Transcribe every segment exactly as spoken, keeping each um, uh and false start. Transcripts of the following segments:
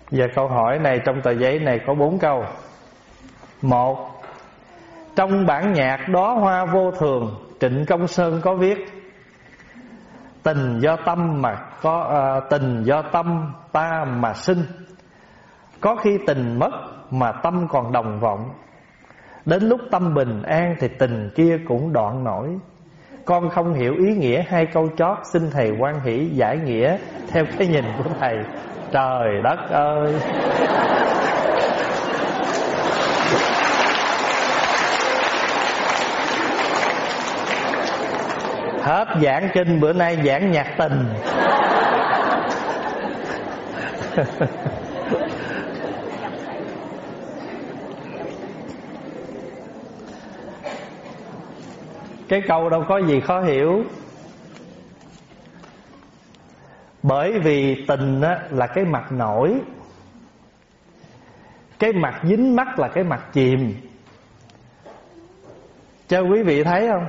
Và câu hỏi này trong tờ giấy này có bốn câu. Một, trong bản nhạc Đóa Hoa Vô Thường, Trịnh Công Sơn có viết: tình do tâm mà có à, tình do tâm ta mà sinh, có khi tình mất mà tâm còn đồng vọng. Đến lúc tâm bình an thì tình kia cũng đoạn nổi. Con không hiểu ý nghĩa hai câu chót, xin thầy hoan hỷ giải nghĩa theo cái nhìn của thầy. Trời đất ơi! Hết giảng kinh, bữa nay giảng nhạc tình. Cái câu đâu có gì khó hiểu. Bởi vì tình á, là cái mặt nổi, cái mặt dính mắt là cái mặt chìm. Cho quý vị thấy không?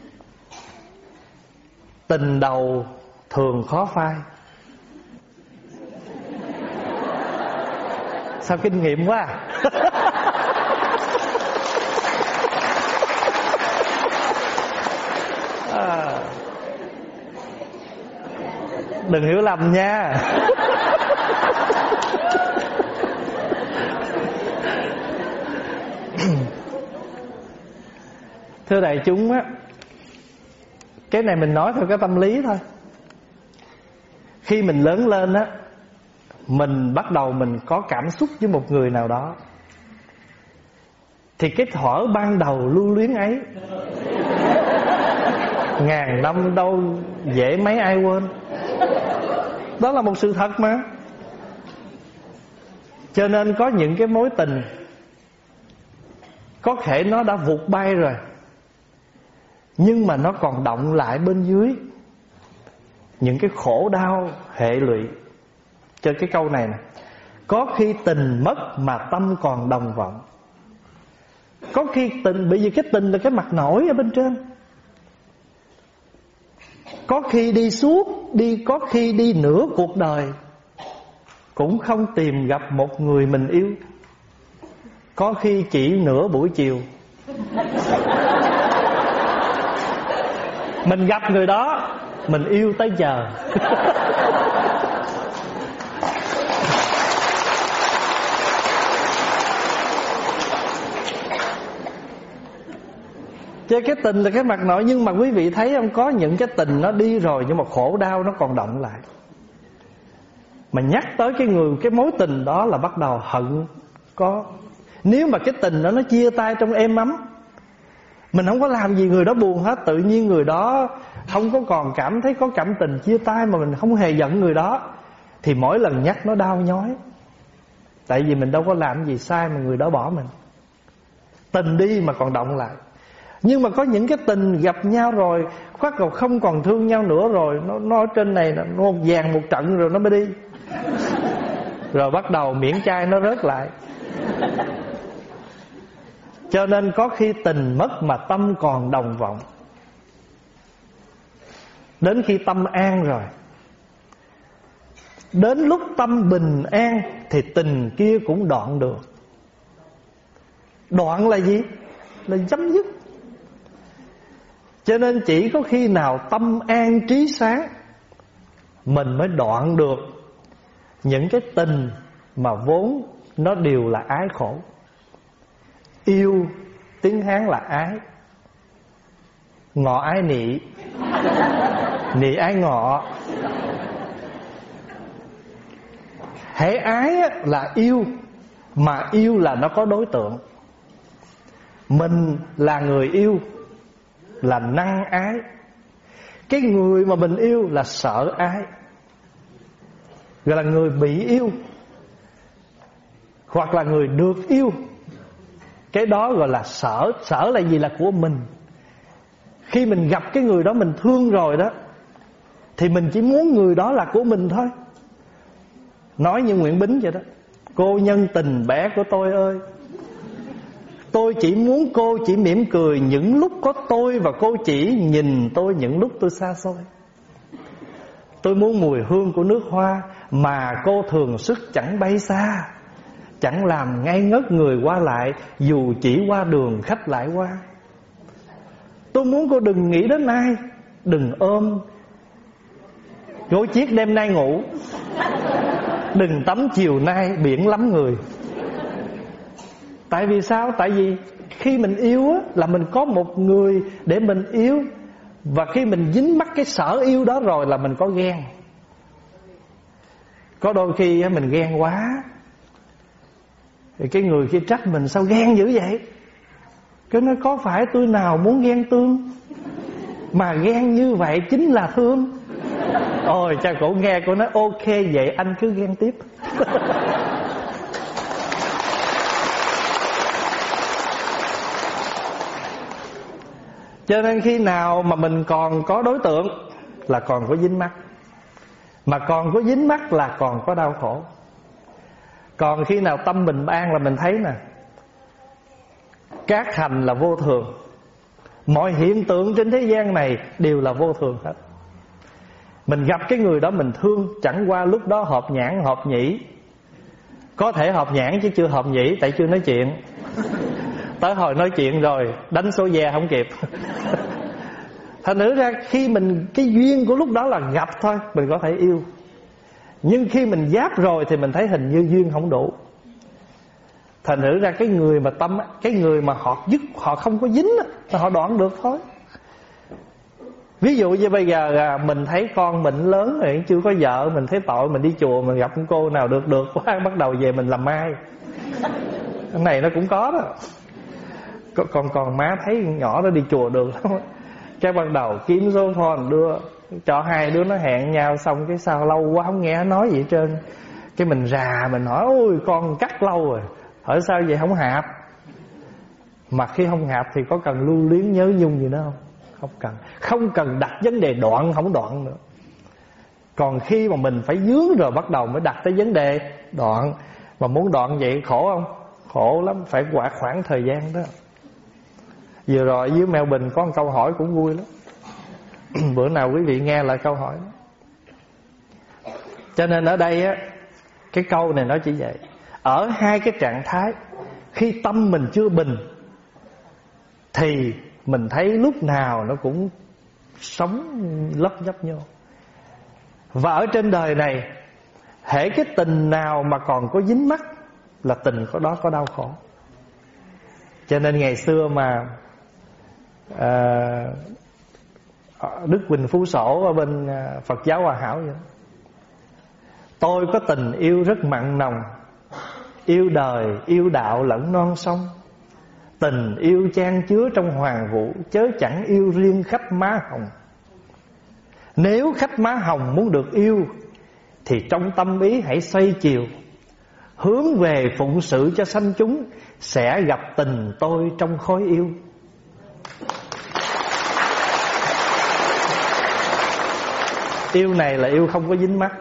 Tình đầu thường khó phai. Sao kinh nghiệm quá à? À, đừng hiểu lầm nha. Thưa đại chúng á, cái này mình nói theo cái tâm lý thôi. Khi mình lớn lên á, mình bắt đầu mình có cảm xúc với một người nào đó, thì cái thuở ban đầu lưu luyến ấy ngàn năm đâu dễ mấy ai quên. Đó là một sự thật mà. Cho nên có những cái mối tình có thể nó đã vụt bay rồi, nhưng mà nó còn động lại bên dưới những cái khổ đau hệ lụy. Cho cái câu này nè: có khi tình mất mà tâm còn đồng vọng. Có khi tình, bởi vì cái tình là cái mặt nổi ở bên trên. Có khi đi suốt, đi có khi đi nửa cuộc đời cũng không tìm gặp một người mình yêu. Có khi chỉ nửa buổi chiều mình gặp người đó, mình yêu tới giờ. Chứ cái tình là cái mặt nổi. Nhưng mà quý vị thấy không, có những cái tình nó đi rồi nhưng mà khổ đau nó còn động lại. Mà nhắc tới cái người, cái mối tình đó là bắt đầu hận có. Nếu mà cái tình đó nó chia tay trong êm ấm, mình không có làm gì người đó buồn hết, tự nhiên người đó không có còn cảm thấy có cảm tình chia tay, mà mình không hề giận người đó, thì mỗi lần nhắc nó đau nhói. Tại vì mình đâu có làm gì sai mà người đó bỏ mình. Tình đi mà còn động lại. Nhưng mà có những cái tình gặp nhau rồi, bắt đầu không còn thương nhau nữa rồi, Nó, nó ở trên này nó một vàng một trận rồi nó mới đi. Rồi bắt đầu miễn chai nó rớt lại. Cho nên có khi tình mất mà tâm còn đồng vọng. Đến khi tâm an rồi, đến lúc tâm bình an thì tình kia cũng đoạn được. Đoạn là gì? Là chấm dứt. Cho nên chỉ có khi nào tâm an trí sáng, mình mới đoạn được những cái tình mà vốn nó đều là ái khổ. Yêu tiếng Hán là ái, ngọ ái nị, nị ái ngọ. Hễ ái là yêu, mà yêu là nó có đối tượng. Mình là người yêu là năng ái, cái người mà mình yêu là sợ ái, gọi là người bị yêu, hoặc là người được yêu. Cái đó gọi là sở. Sở là gì? Là của mình. Khi mình gặp cái người đó mình thương rồi đó, thì mình chỉ muốn người đó là của mình thôi. Nói như Nguyễn Bính vậy đó: cô nhân tình bé của tôi ơi, tôi chỉ muốn cô chỉ mỉm cười những lúc có tôi, và cô chỉ nhìn tôi những lúc tôi xa xôi. Tôi muốn mùi hương của nước hoa mà cô thường sức chẳng bay xa, chẳng làm ngây ngất người qua lại, dù chỉ qua đường khách lại qua. Tôi muốn cô đừng nghĩ đến ai, đừng ôm gối chiếc đêm nay ngủ, đừng tắm chiều nay biển lắm người. Tại vì sao? Tại vì khi mình yêu á, là mình có một người để mình yêu. Và khi mình dính mắc cái sở yêu đó rồi là mình có ghen. Có đôi khi mình ghen quá thì cái người kia trách mình sao ghen dữ vậy. Cái nói có phải tôi nào muốn ghen tương, mà ghen như vậy chính là thương. Ôi cha cổ nghe, cổ nói ok vậy anh cứ ghen tiếp. Cho nên khi nào mà mình còn có đối tượng là còn có dính mắc, mà còn có dính mắc là còn có đau khổ. Còn khi nào tâm bình an là mình thấy nè, các hành là vô thường. Mọi hiện tượng trên thế gian này đều là vô thường hết. Mình gặp cái người đó mình thương, chẳng qua lúc đó hợp nhãn hợp nhĩ. Có thể hợp nhãn chứ chưa hợp nhĩ, tại chưa nói chuyện. Tới hồi nói chuyện rồi đánh số ve không kịp. Thành thử ra khi mình, cái duyên của lúc đó là gặp thôi, mình có thể yêu. Nhưng khi mình giáp rồi thì mình thấy hình như duyên không đủ. Thành thử ra cái người mà tâm, cái người mà họ dứt, họ không có dính là họ đoạn được thôi. Ví dụ như bây giờ mình thấy con mình lớn rồi, chưa có vợ, mình thấy tội, mình đi chùa mình gặp con cô nào được được quá, bắt đầu về mình làm mai. Cái này nó cũng có đó. Còn còn má thấy nhỏ nó đi chùa được lắm, cái bắt đầu kiếm số phone đưa cho hai đứa nó hẹn nhau, xong cái sao lâu quá không nghe nó nói gì hết trơn. Cái mình rà mình hỏi ôi con cắt lâu rồi, hỏi sao vậy không hạp. Mà khi không hạp thì có cần lưu luyến nhớ nhung gì nữa không? Không cần. Không cần đặt vấn đề đoạn không đoạn nữa. Còn khi mà mình phải dướng rồi bắt đầu mới đặt tới vấn đề đoạn. Mà muốn đoạn vậy khổ không? Khổ lắm, phải quả khoảng thời gian đó. Vừa rồi dưới Mèo Bình có một câu hỏi cũng vui lắm. Bữa nào quý vị nghe lại câu hỏi đó. Cho nên ở đây á, cái câu này nói chỉ vậy. Ở hai cái trạng thái, khi tâm mình chưa bình thì mình thấy lúc nào nó cũng sống lấp nhấp nhô. Và ở trên đời này, hễ cái tình nào mà còn có dính mắc là tình có đó có đau khổ. Cho nên ngày xưa mà à, Đức Quỳnh Phú Sổ ở bên Phật giáo Hòa Hảo vậy. Tôi có tình yêu rất mặn nồng, yêu đời, yêu đạo lẫn non sông. Tình yêu chan chứa trong hoàng vũ, chớ chẳng yêu riêng khách má hồng. Nếu khách má hồng muốn được yêu thì trong tâm ý hãy xoay chiều, hướng về phụng sự cho sanh chúng, sẽ gặp tình tôi trong khói yêu. Yêu này là yêu không có dính mắc,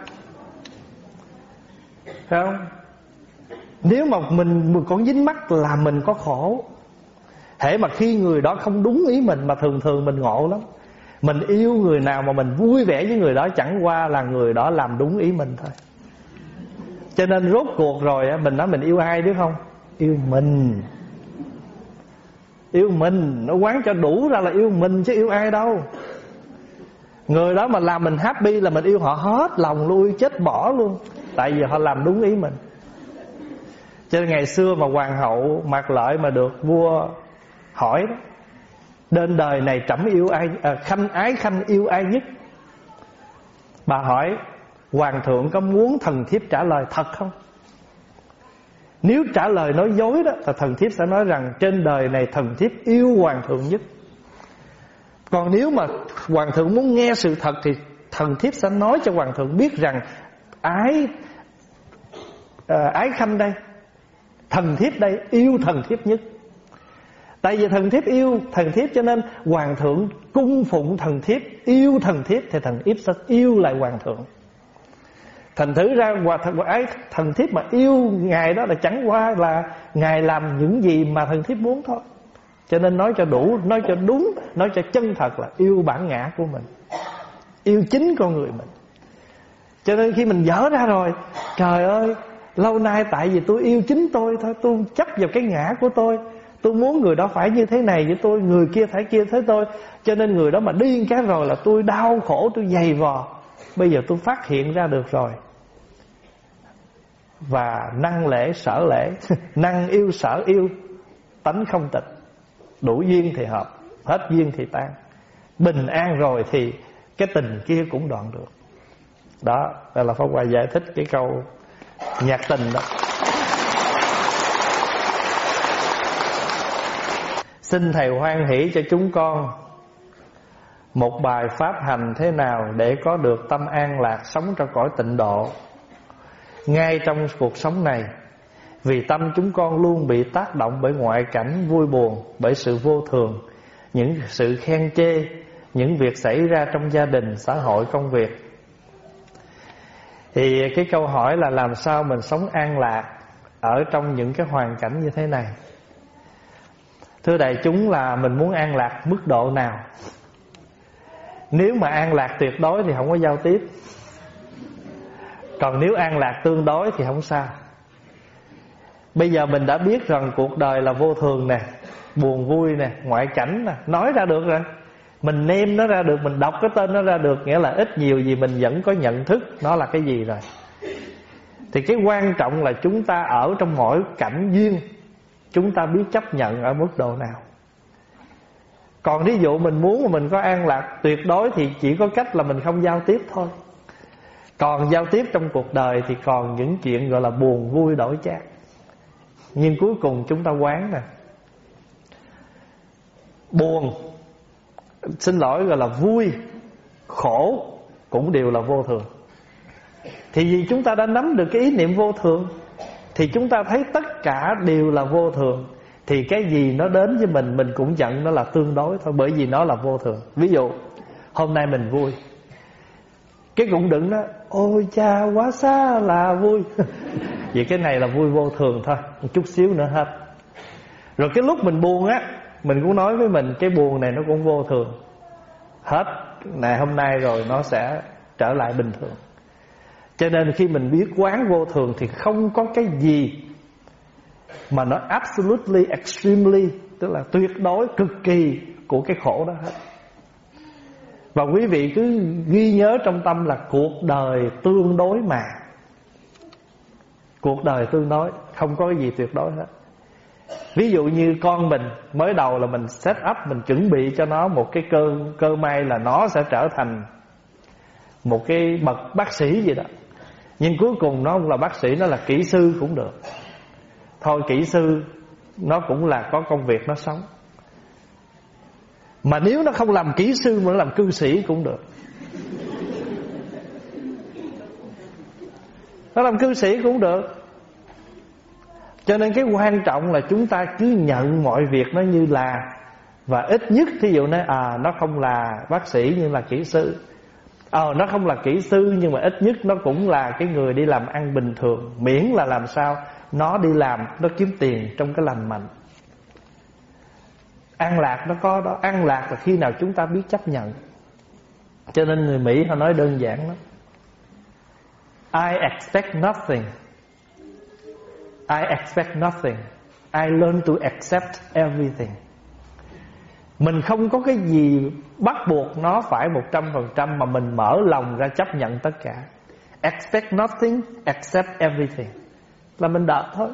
phải không? Nếu mà mình, mình còn dính mắc là mình có khổ. Hễ mà khi người đó không đúng ý mình, mà thường thường mình ngộ lắm. Mình yêu người nào mà mình vui vẻ với người đó, chẳng qua là người đó làm đúng ý mình thôi. Cho nên rốt cuộc rồi mình nói mình yêu ai biết không? Yêu mình. Yêu mình, nó quán cho đủ ra là yêu mình chứ yêu ai đâu. Người đó mà làm mình happy là mình yêu họ hết lòng luôn, chết bỏ luôn. Tại vì họ làm đúng ý mình. Cho nên ngày xưa mà hoàng hậu Mạc Lợi mà được vua hỏi đó, đến đời này trẫm yêu ai, à, khanh ái khanh yêu ai nhất? Bà hỏi hoàng thượng có muốn thần thiếp trả lời thật không? Nếu trả lời nói dối đó thì thần thiếp sẽ nói rằng trên đời này thần thiếp yêu hoàng thượng nhất. Còn nếu mà hoàng thượng muốn nghe sự thật thì thần thiếp sẽ nói cho hoàng thượng biết rằng ái à, ái khanh đây, thần thiếp đây yêu thần thiếp nhất. Tại vì thần thiếp yêu thần thiếp cho nên hoàng thượng cung phụng thần thiếp, yêu thần thiếp thì thần thiếp sẽ yêu lại hoàng thượng. Thành thử ra hòa thần, ái thần thiếp mà yêu ngài đó là chẳng qua là ngài làm những gì mà thần thiếp muốn thôi. Cho nên nói cho đủ, nói cho đúng, nói cho chân thật là yêu bản ngã của mình, yêu chính con người mình. Cho nên khi mình dở ra rồi, trời ơi, lâu nay tại vì tôi yêu chính tôi thôi, tôi chấp vào cái ngã của tôi, tôi muốn người đó phải như thế này với tôi, người kia phải kia thế tôi, cho nên người đó mà điên cái rồi là tôi đau khổ, tôi dày vò. Bây giờ tôi phát hiện ra được rồi, và năng lễ sở lễ, năng yêu sở yêu, tánh không tịch. Đủ duyên thì hợp, hết duyên thì tan. Bình an rồi thì cái tình kia cũng đoạn được. Đó, đây là Pháp Hòa giải thích cái câu nhạc tình đó. Xin Thầy hoan hỷ cho chúng con một bài pháp hành thế nào để có được tâm an lạc, sống trong cõi tịnh độ ngay trong cuộc sống này. Vì tâm chúng con luôn bị tác động bởi ngoại cảnh vui buồn, bởi sự vô thường, những sự khen chê, những việc xảy ra trong gia đình, xã hội, công việc. Thì cái câu hỏi là làm sao mình sống an lạc ở trong những cái hoàn cảnh như thế này. Thưa đại chúng, là mình muốn an lạc mức độ nào? Nếu mà an lạc tuyệt đối thì không có giao tiếp. Còn nếu an lạc tương đối thì không sao. Bây giờ mình đã biết rằng cuộc đời là vô thường nè, buồn vui nè, ngoại cảnh nè, nói ra được rồi. Mình nêm nó ra được, mình đọc cái tên nó ra được, nghĩa là ít nhiều gì mình vẫn có nhận thức nó là cái gì rồi. Thì cái quan trọng là chúng ta ở trong mỗi cảnh duyên, chúng ta biết chấp nhận ở mức độ nào. Còn ví dụ mình muốn mà mình có an lạc tuyệt đối thì chỉ có cách là mình không giao tiếp thôi. Còn giao tiếp trong cuộc đời thì còn những chuyện gọi là buồn vui đổi chác. Nhưng cuối cùng chúng ta quán nè, buồn, xin lỗi, gọi là vui, khổ cũng đều là vô thường. Thì vì chúng ta đã nắm được cái ý niệm vô thường, thì chúng ta thấy tất cả đều là vô thường, thì cái gì nó đến với mình, mình cũng nhận nó là tương đối thôi, bởi vì nó là vô thường. Ví dụ hôm nay mình vui, cái cũng đừng đó, ôi cha quá xa là vui. Vì cái này là vui vô thường thôi, một chút xíu nữa hết. Rồi cái lúc mình buồn á, mình cũng nói với mình cái buồn này nó cũng vô thường. Hết này hôm nay rồi nó sẽ trở lại bình thường. Cho nên khi mình biết quán vô thường thì không có cái gì mà nó absolutely, extremely, tức là tuyệt đối, cực kỳ của cái khổ đó hết. Và quý vị cứ ghi nhớ trong tâm là cuộc đời tương đối mà. Cuộc đời tương đối, không có cái gì tuyệt đối hết. Ví dụ như con mình, mới đầu là mình set up, mình chuẩn bị cho nó một cái cơ cơ may là nó sẽ trở thành một cái bậc bác sĩ gì đó. Nhưng cuối cùng nó không là bác sĩ, nó là kỹ sư cũng được. Thôi kỹ sư nó cũng là có công việc nó sống. Mà nếu nó không làm kỹ sư mà nó làm cư sĩ cũng được. Nó làm cư sĩ cũng được. Cho nên cái quan trọng là chúng ta cứ nhận mọi việc nó như là. Và ít nhất thí dụ nói à nó không là bác sĩ nhưng là kỹ sư. Ờ nó không là kỹ sư nhưng mà ít nhất nó cũng là cái người đi làm ăn bình thường. Miễn là làm sao nó đi làm, nó kiếm tiền trong cái lành mạnh. An lạc nó có đó. An lạc là khi nào chúng ta biết chấp nhận. Cho nên người Mỹ họ nói đơn giản lắm, I expect nothing, I expect nothing, I learn to accept everything. Mình không có cái gì bắt buộc nó phải một trăm phần trăm, mà mình mở lòng ra chấp nhận tất cả. Expect nothing, accept everything, là mình đợi thôi.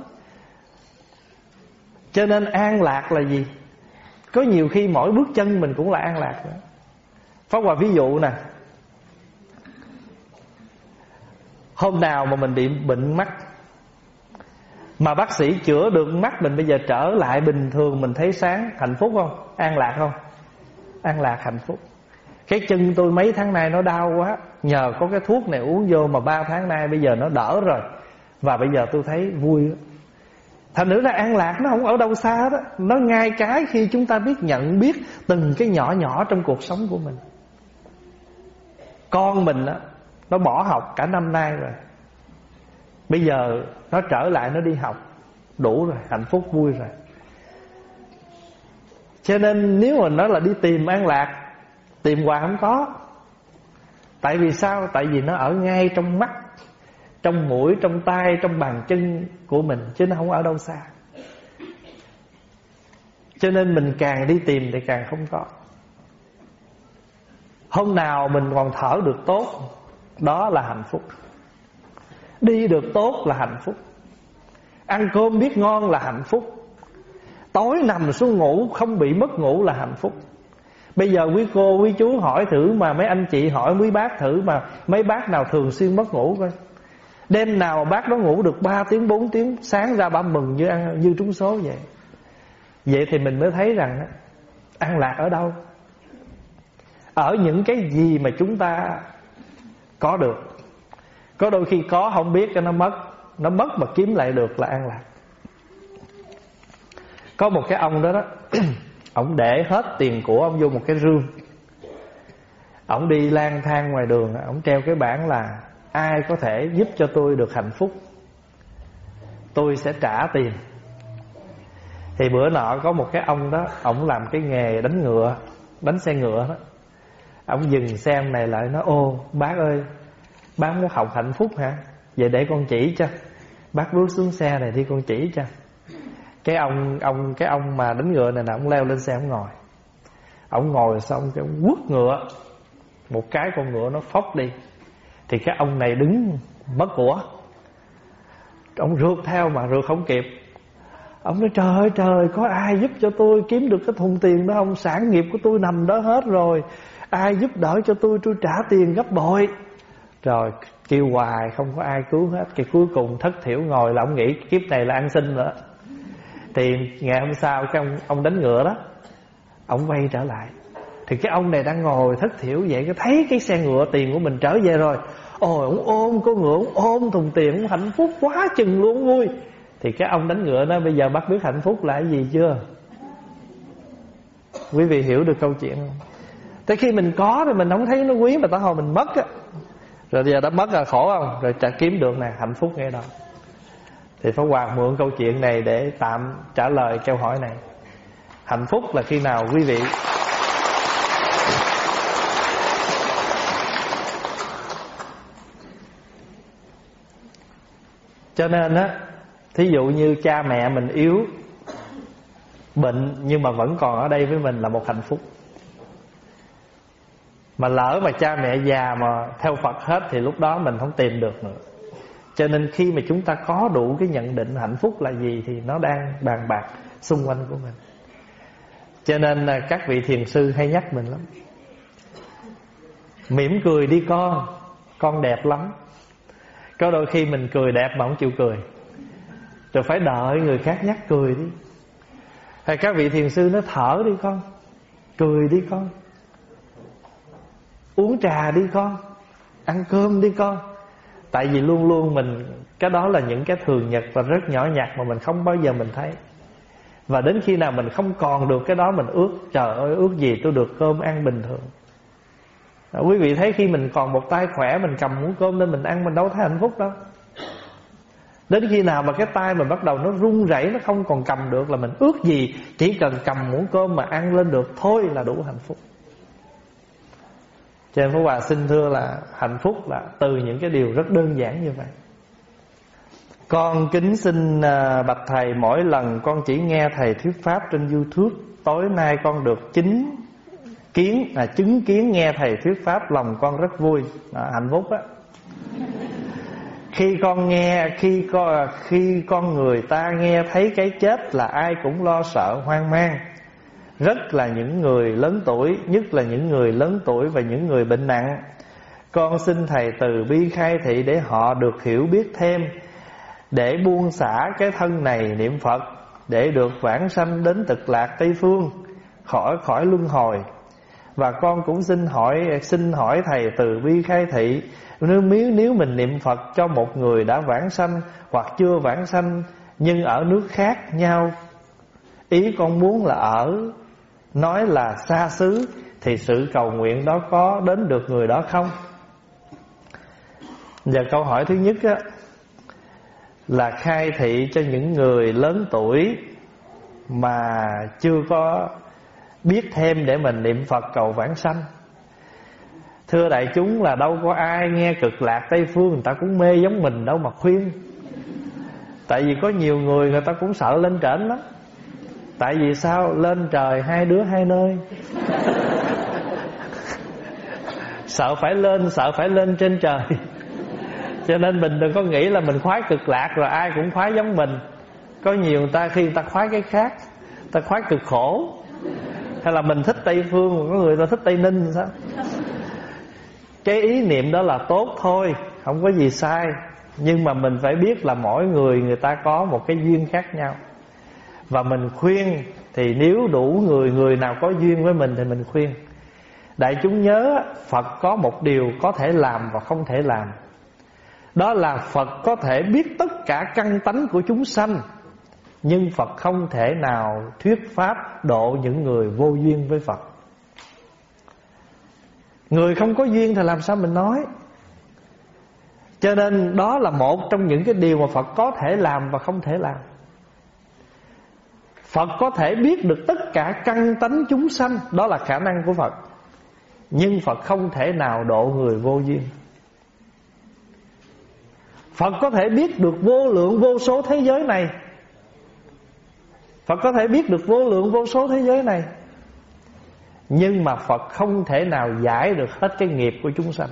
Cho nên an lạc là gì? Có nhiều khi mỗi bước chân mình cũng là an lạc nữa. Pháp Hòa ví dụ nè, hôm nào mà mình bị bệnh mắt, mà bác sĩ chữa được mắt mình bây giờ trở lại bình thường, mình thấy sáng, hạnh phúc không? An lạc không? An lạc, hạnh phúc. Cái chân tôi mấy tháng nay nó đau quá, nhờ có cái thuốc này uống vô mà ba tháng nay bây giờ nó đỡ rồi. Và bây giờ tôi thấy vui. Thành nữ ra an lạc nó không ở đâu xa đó. Nó ngay cái khi chúng ta biết nhận biết từng cái nhỏ nhỏ trong cuộc sống của mình. Con mình đó, nó bỏ học cả năm nay rồi, bây giờ nó trở lại nó đi học, đủ rồi, hạnh phúc vui rồi. Cho nên nếu mà nói là đi tìm an lạc, tìm hoài không có. Tại vì sao? Tại vì nó ở ngay trong mắt, trong mũi, trong tai, trong bàn chân của mình, chứ nó không ở đâu xa. Cho nên mình càng đi tìm thì càng không có. Hôm nào mình còn thở được tốt, đó là hạnh phúc. Đi được tốt là hạnh phúc. Ăn cơm biết ngon là hạnh phúc. Tối nằm xuống ngủ không bị mất ngủ là hạnh phúc. Bây giờ quý cô, quý chú hỏi thử, mà mấy anh chị hỏi quý bác thử, mà mấy bác nào thường xuyên mất ngủ coi. Đêm nào bác đó ngủ được ba tiếng, bốn tiếng, sáng ra bà mừng như ăn như trúng số vậy. Vậy thì mình mới thấy rằng an lạc ở đâu? Ở những cái gì mà chúng ta có được. Có đôi khi có không biết cho nó mất, nó mất mà kiếm lại được là an lạc. Có một cái ông đó đó ông để hết tiền của ông vô một cái rương. Ông đi lang thang ngoài đường, ông treo cái bảng là ai có thể giúp cho tôi được hạnh phúc, tôi sẽ trả tiền. Thì bữa nọ có một cái ông đó, ông làm cái nghề đánh ngựa, đánh xe ngựa đó. Ông dừng xe ông này lại nói: ô bác ơi, bác muốn học hạnh phúc hả? Vậy để con chỉ cho. Bác bước xuống xe này đi, con chỉ cho. Cái ông ông cái ông mà đánh ngựa này nè, ông leo lên xe ông ngồi. Ông ngồi xong cái ông quất ngựa, một cái con ngựa nó phóc đi. Thì cái ông này đứng mất của, ông rượt theo mà rượt không kịp. Ông nói: trời ơi trời, có ai giúp cho tôi kiếm được cái thùng tiền đó không? Sản nghiệp của tôi nằm đó hết rồi, ai giúp đỡ cho tôi, tôi trả tiền gấp bội. Rồi kêu hoài không có ai cứu hết. Cái cuối cùng thất thiểu ngồi là ông nghĩ kiếp này là ăn xin nữa. Thì ngày hôm sau cái ông, ông đánh ngựa đó, ông quay trở lại. Thì cái ông này đang ngồi thất thiểu vậy, cái thấy cái xe ngựa tiền của mình trở về rồi. Ôi ông ôm con ngựa, ông ôm thùng tiền, ông hạnh phúc quá chừng luôn, vui. Thì cái ông đánh ngựa đó: bây giờ bác biết hạnh phúc là cái gì chưa? Quý vị hiểu được câu chuyện không? Tới khi mình có thì mình không thấy nó quý, mà tới hồi mình mất á, rồi giờ đã mất là khổ không? Rồi trả kiếm được nè, hạnh phúc ngay đó. Thì Pháp Hòa mượn câu chuyện này để tạm trả lời câu hỏi này. Hạnh phúc là khi nào quý vị cho nên á, thí dụ như cha mẹ mình yếu, bệnh nhưng mà vẫn còn ở đây với mình là một hạnh phúc. Mà lỡ mà cha mẹ già mà theo Phật hết thì lúc đó mình không tìm được nữa. Cho nên khi mà chúng ta có đủ cái nhận định hạnh phúc là gì thì nó đang bàn bạc xung quanh của mình. Cho nên các vị thiền sư hay nhắc mình lắm: mỉm cười đi con, con đẹp lắm. Có đôi khi mình cười đẹp mà không chịu cười, rồi phải đợi người khác nhắc cười đi. Hay các vị thiền sư nói: thở đi con, cười đi con, uống trà đi con, ăn cơm đi con. Tại vì luôn luôn mình, cái đó là những cái thường nhật và rất nhỏ nhặt mà mình không bao giờ mình thấy. Và đến khi nào mình không còn được cái đó, mình ước: trời ơi, ước gì tôi được cơm ăn bình thường. Đó, quý vị thấy khi mình còn một tay khỏe, mình cầm muỗng cơm lên mình ăn, mình đâu thấy hạnh phúc đâu. Đến khi nào mà cái tay mình bắt đầu nó run rẩy, nó không còn cầm được là mình ước gì chỉ cần cầm muỗng cơm mà ăn lên được thôi là đủ hạnh phúc. Cho nên Pháp Hòa xin thưa là hạnh phúc là từ những cái điều rất đơn giản như vậy. Con kính xin bạch thầy, mỗi lần con chỉ nghe thầy thuyết pháp trên YouTube, tối nay con được chính kiến là chứng kiến nghe thầy thuyết pháp, lòng con rất vui, à, hạnh phúc á. Khi con nghe khi con khi con người ta nghe thấy cái chết là ai cũng lo sợ hoang mang, rất là những người lớn tuổi, nhất là những người lớn tuổi và những người bệnh nặng. Con xin thầy từ bi khai thị để họ được hiểu biết thêm, để buông xả cái thân này niệm Phật, để được vãng sanh đến Cực Lạc Tây Phương, khỏi khỏi luân hồi. Và con cũng xin hỏi xin hỏi thầy từ bi khai thị, nếu nếu mình niệm Phật cho một người đã vãng sanh hoặc chưa vãng sanh nhưng ở nước khác nhau, ý con muốn là ở nói là xa xứ, thì sự cầu nguyện đó có đến được người đó không? Giờ câu hỏi thứ nhất á, là khai thị cho những người lớn tuổi mà chưa có biết thêm để mình niệm Phật cầu vãng sanh. Thưa đại chúng là đâu có ai nghe Cực Lạc Tây Phương người ta cũng mê giống mình đâu mà khuyên. Tại vì có nhiều người người ta cũng sợ lên trển lắm. Tại vì sao? Lên trời hai đứa hai nơi. Sợ phải lên, sợ phải lên trên trời. Cho nên mình đừng có nghĩ là mình khoái Cực Lạc rồi ai cũng khoái giống mình. Có nhiều người ta khi người ta khoái cái khác, người ta khoái cực khổ. Hay là mình thích Tây Phương, có người ta thích Tây Ninh sao? Cái ý niệm đó là tốt thôi, không có gì sai. Nhưng mà mình phải biết là mỗi người người ta có một cái duyên khác nhau. Và mình khuyên thì nếu đủ người, người nào có duyên với mình thì mình khuyên. Đại chúng nhớ Phật có một điều có thể làm và không thể làm. Đó là Phật có thể biết tất cả căn tánh của chúng sanh, nhưng Phật không thể nào thuyết pháp độ những người vô duyên với Phật. Người không có duyên thì làm sao mình nói. Cho nên đó là một trong những cái điều mà Phật có thể làm và không thể làm. Phật có thể biết được tất cả căn tánh chúng sanh, đó là khả năng của Phật. Nhưng Phật không thể nào độ người vô duyên. Phật có thể biết được vô lượng vô số thế giới này. Phật có thể biết được vô lượng vô số thế giới này, nhưng mà Phật không thể nào giải được hết cái nghiệp của chúng sanh.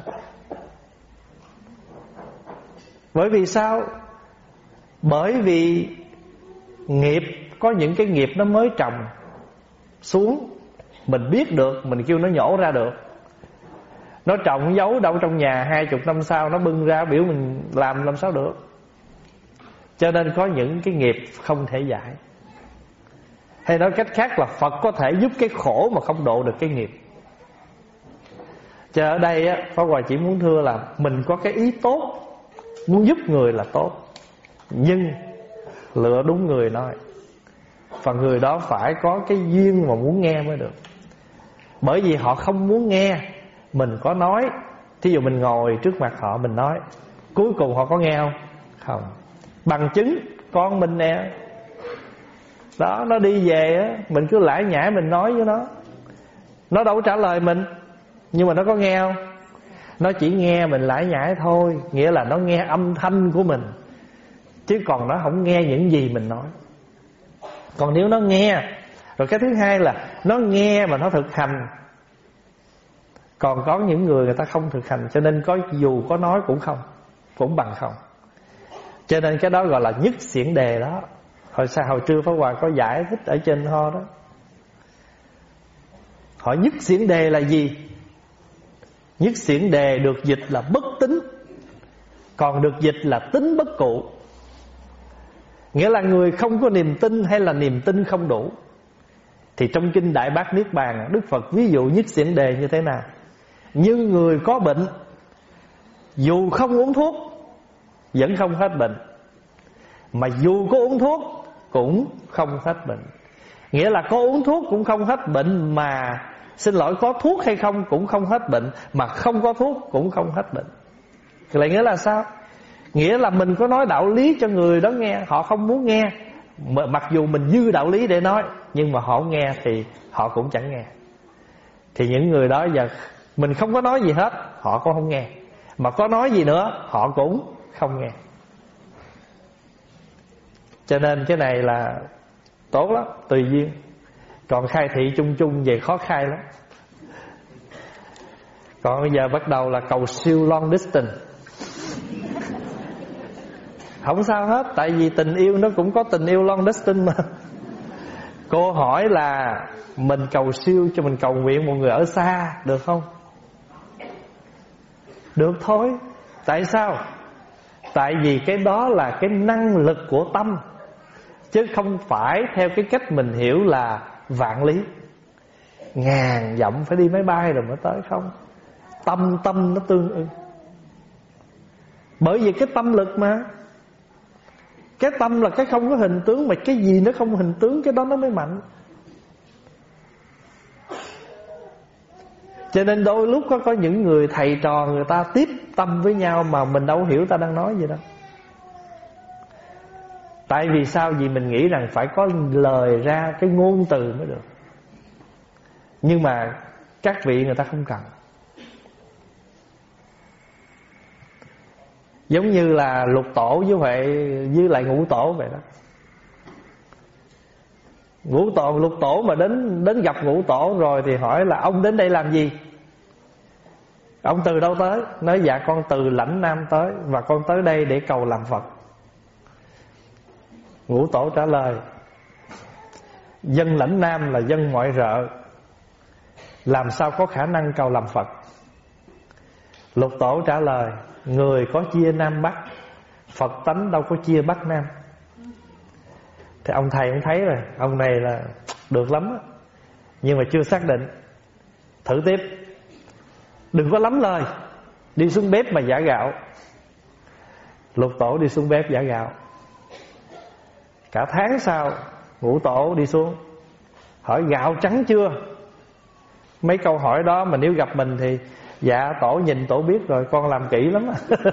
Bởi vì sao? Bởi vì nghiệp, có những cái nghiệp nó mới trồng xuống, mình biết được, mình kêu nó nhổ ra được. Nó trồng giấu đâu trong nhà, hai chục năm sau nó bưng ra biểu mình làm làm sao được. Cho nên có những cái nghiệp không thể giải. Hay nói cách khác là Phật có thể giúp cái khổ mà không độ được cái nghiệp. Cho ở đây á, Pháp Hòa chỉ muốn thưa là mình có cái ý tốt, muốn giúp người là tốt, nhưng lựa đúng người nói. Và người đó phải có cái duyên mà muốn nghe mới được. Bởi vì họ không muốn nghe, mình có nói. Thí dụ mình ngồi trước mặt họ mình nói, cuối cùng họ có nghe không? Không. Bằng chứng con mình nè, đó, nó đi về á, mình cứ lải nhải mình nói với nó, nó đâu có trả lời mình, nhưng mà nó có nghe không? Nó chỉ nghe mình lải nhải thôi. Nghĩa là nó nghe âm thanh của mình, chứ còn nó không nghe những gì mình nói. Còn nếu nó nghe, rồi cái thứ hai là nó nghe mà nó thực hành. Còn có những người người ta không thực hành, cho nên có dù có nói cũng không, cũng bằng không. Cho nên cái đó gọi là nhất xiển đề đó. Hồi sao hồi trưa Pháp Hòa có giải thích ở trên ho đó. Hỏi nhất xiển đề là gì? Nhất xiển đề được dịch là bất tín, còn được dịch là tín bất cụ. Nghĩa là người không có niềm tin hay là niềm tin không đủ. Thì trong kinh Đại Bát Niết Bàn, Đức Phật ví dụ nhất xiển đề như thế nào? Như người có bệnh, dù không uống thuốc vẫn không hết bệnh, mà dù có uống thuốc cũng không hết bệnh. Nghĩa là có uống thuốc cũng không hết bệnh, mà xin lỗi, có thuốc hay không cũng không hết bệnh, mà không có thuốc cũng không hết bệnh. Thì lại nghĩa là sao? Nghĩa là mình có nói đạo lý cho người đó nghe, họ không muốn nghe. Mặc dù mình dư đạo lý để nói, nhưng mà họ nghe thì họ cũng chẳng nghe. Thì những người đó giờ mình không có nói gì hết, họ cũng không nghe. Mà có nói gì nữa, họ cũng không nghe. Cho nên cái này là tốt lắm, tùy duyên. Còn khai thị chung chung về khó khai lắm. Còn bây giờ bắt đầu là cầu siêu long distance. Không sao hết, tại vì tình yêu nó cũng có tình yêu long distance mà. Cô hỏi là mình cầu siêu cho mình cầu nguyện một người ở xa được không? Được thôi. Tại sao? Tại vì cái đó là cái năng lực của tâm, chứ không phải theo cái cách mình hiểu là vạn lý, ngàn dặm phải đi máy bay rồi mới tới. Không. Tâm tâm nó tương ưng. Bởi vì cái tâm lực mà. Cái tâm là cái không có hình tướng, mà cái gì nó không hình tướng cái đó nó mới mạnh. Cho nên đôi lúc có, có những người thầy trò người ta tiếp tâm với nhau mà mình đâu hiểu ta đang nói gì đâu. Tại vì sao? Vì mình nghĩ rằng phải có lời ra, cái ngôn từ mới được. Nhưng mà các vị người ta không cần. Giống như là Lục Tổ với Huệ với lại Ngũ Tổ vậy đó. Ngũ Tổ, Lục Tổ mà đến đến gặp Ngũ Tổ rồi thì hỏi là ông đến đây làm gì? Ông từ đâu tới? Nói dạ con từ Lãnh Nam tới, và con tới đây để cầu làm Phật. Ngũ Tổ trả lời: dân Lãnh Nam là dân ngoại rợ, làm sao có khả năng cầu làm Phật? Lục Tổ trả lời: người có chia Nam Bắc, Phật tánh đâu có chia Bắc Nam. Thì ông thầy cũng thấy rồi, ông này là được lắm đó. Nhưng mà chưa xác định. Thử tiếp. Đừng có lắm lời, đi xuống bếp mà giã gạo. Lục Tổ đi xuống bếp giã gạo. Cả tháng sau Ngũ Tổ đi xuống hỏi gạo trắng chưa. Mấy câu hỏi đó mà nếu gặp mình thì dạ Tổ nhìn Tổ biết rồi, con làm kỹ lắm.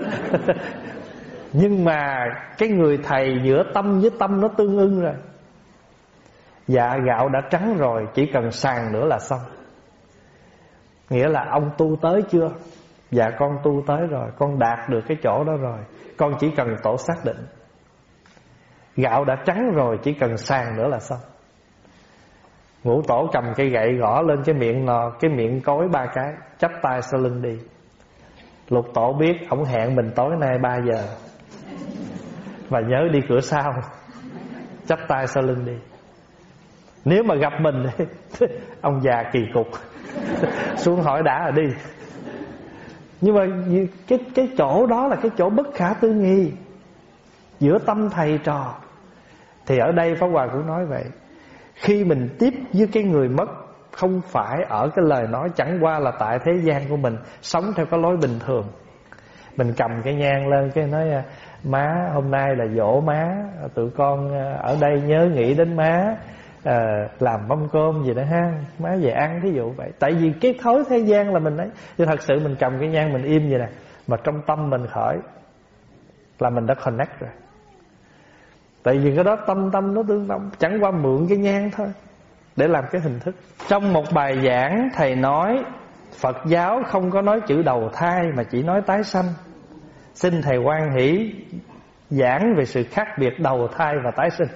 Nhưng mà cái người thầy giữa tâm với tâm nó tương ưng rồi. Dạ gạo đã trắng rồi, chỉ cần sàng nữa là xong. Nghĩa là ông tu tới chưa? Dạ con tu tới rồi, con đạt được cái chỗ đó rồi, con chỉ cần Tổ xác định. Gạo đã trắng rồi, chỉ cần sàng nữa là xong. Ngũ Tổ cầm cây gậy gõ lên cái miệng nò, cái miệng cối ba cái, chắp tay sau lưng đi. Lục Tổ biết ổng hẹn mình tối nay ba giờ, và nhớ đi cửa sau, chắp tay sau lưng đi. Nếu mà gặp mình ông già kỳ cục, xuống hỏi đã là đi. Nhưng mà cái, cái chỗ đó là cái chỗ bất khả tư nghị giữa tâm thầy trò. Thì ở đây Pháp Hòa cũng nói vậy. Khi mình tiếp với cái người mất, không phải ở cái lời nói, chẳng qua là tại thế gian của mình sống theo cái lối bình thường. Mình cầm cái nhang lên cái nói: má hôm nay là giỗ má, tụi con ở đây nhớ nghĩ đến má, à, làm mâm cơm gì đó ha, má về ăn, thí dụ vậy. Tại vì cái thói thế gian là mình ấy. Nhưng thật sự mình cầm cái nhang mình im vậy nè, mà trong tâm mình khởi là mình đã connect rồi. Tại vì cái đó tâm tâm nó tương đồng, chẳng qua mượn cái nhang thôi để làm cái hình thức. Trong một bài giảng thầy nói Phật giáo không có nói chữ đầu thai mà chỉ nói tái sanh. Xin thầy hoan hỷ giảng về sự khác biệt đầu thai và tái sinh.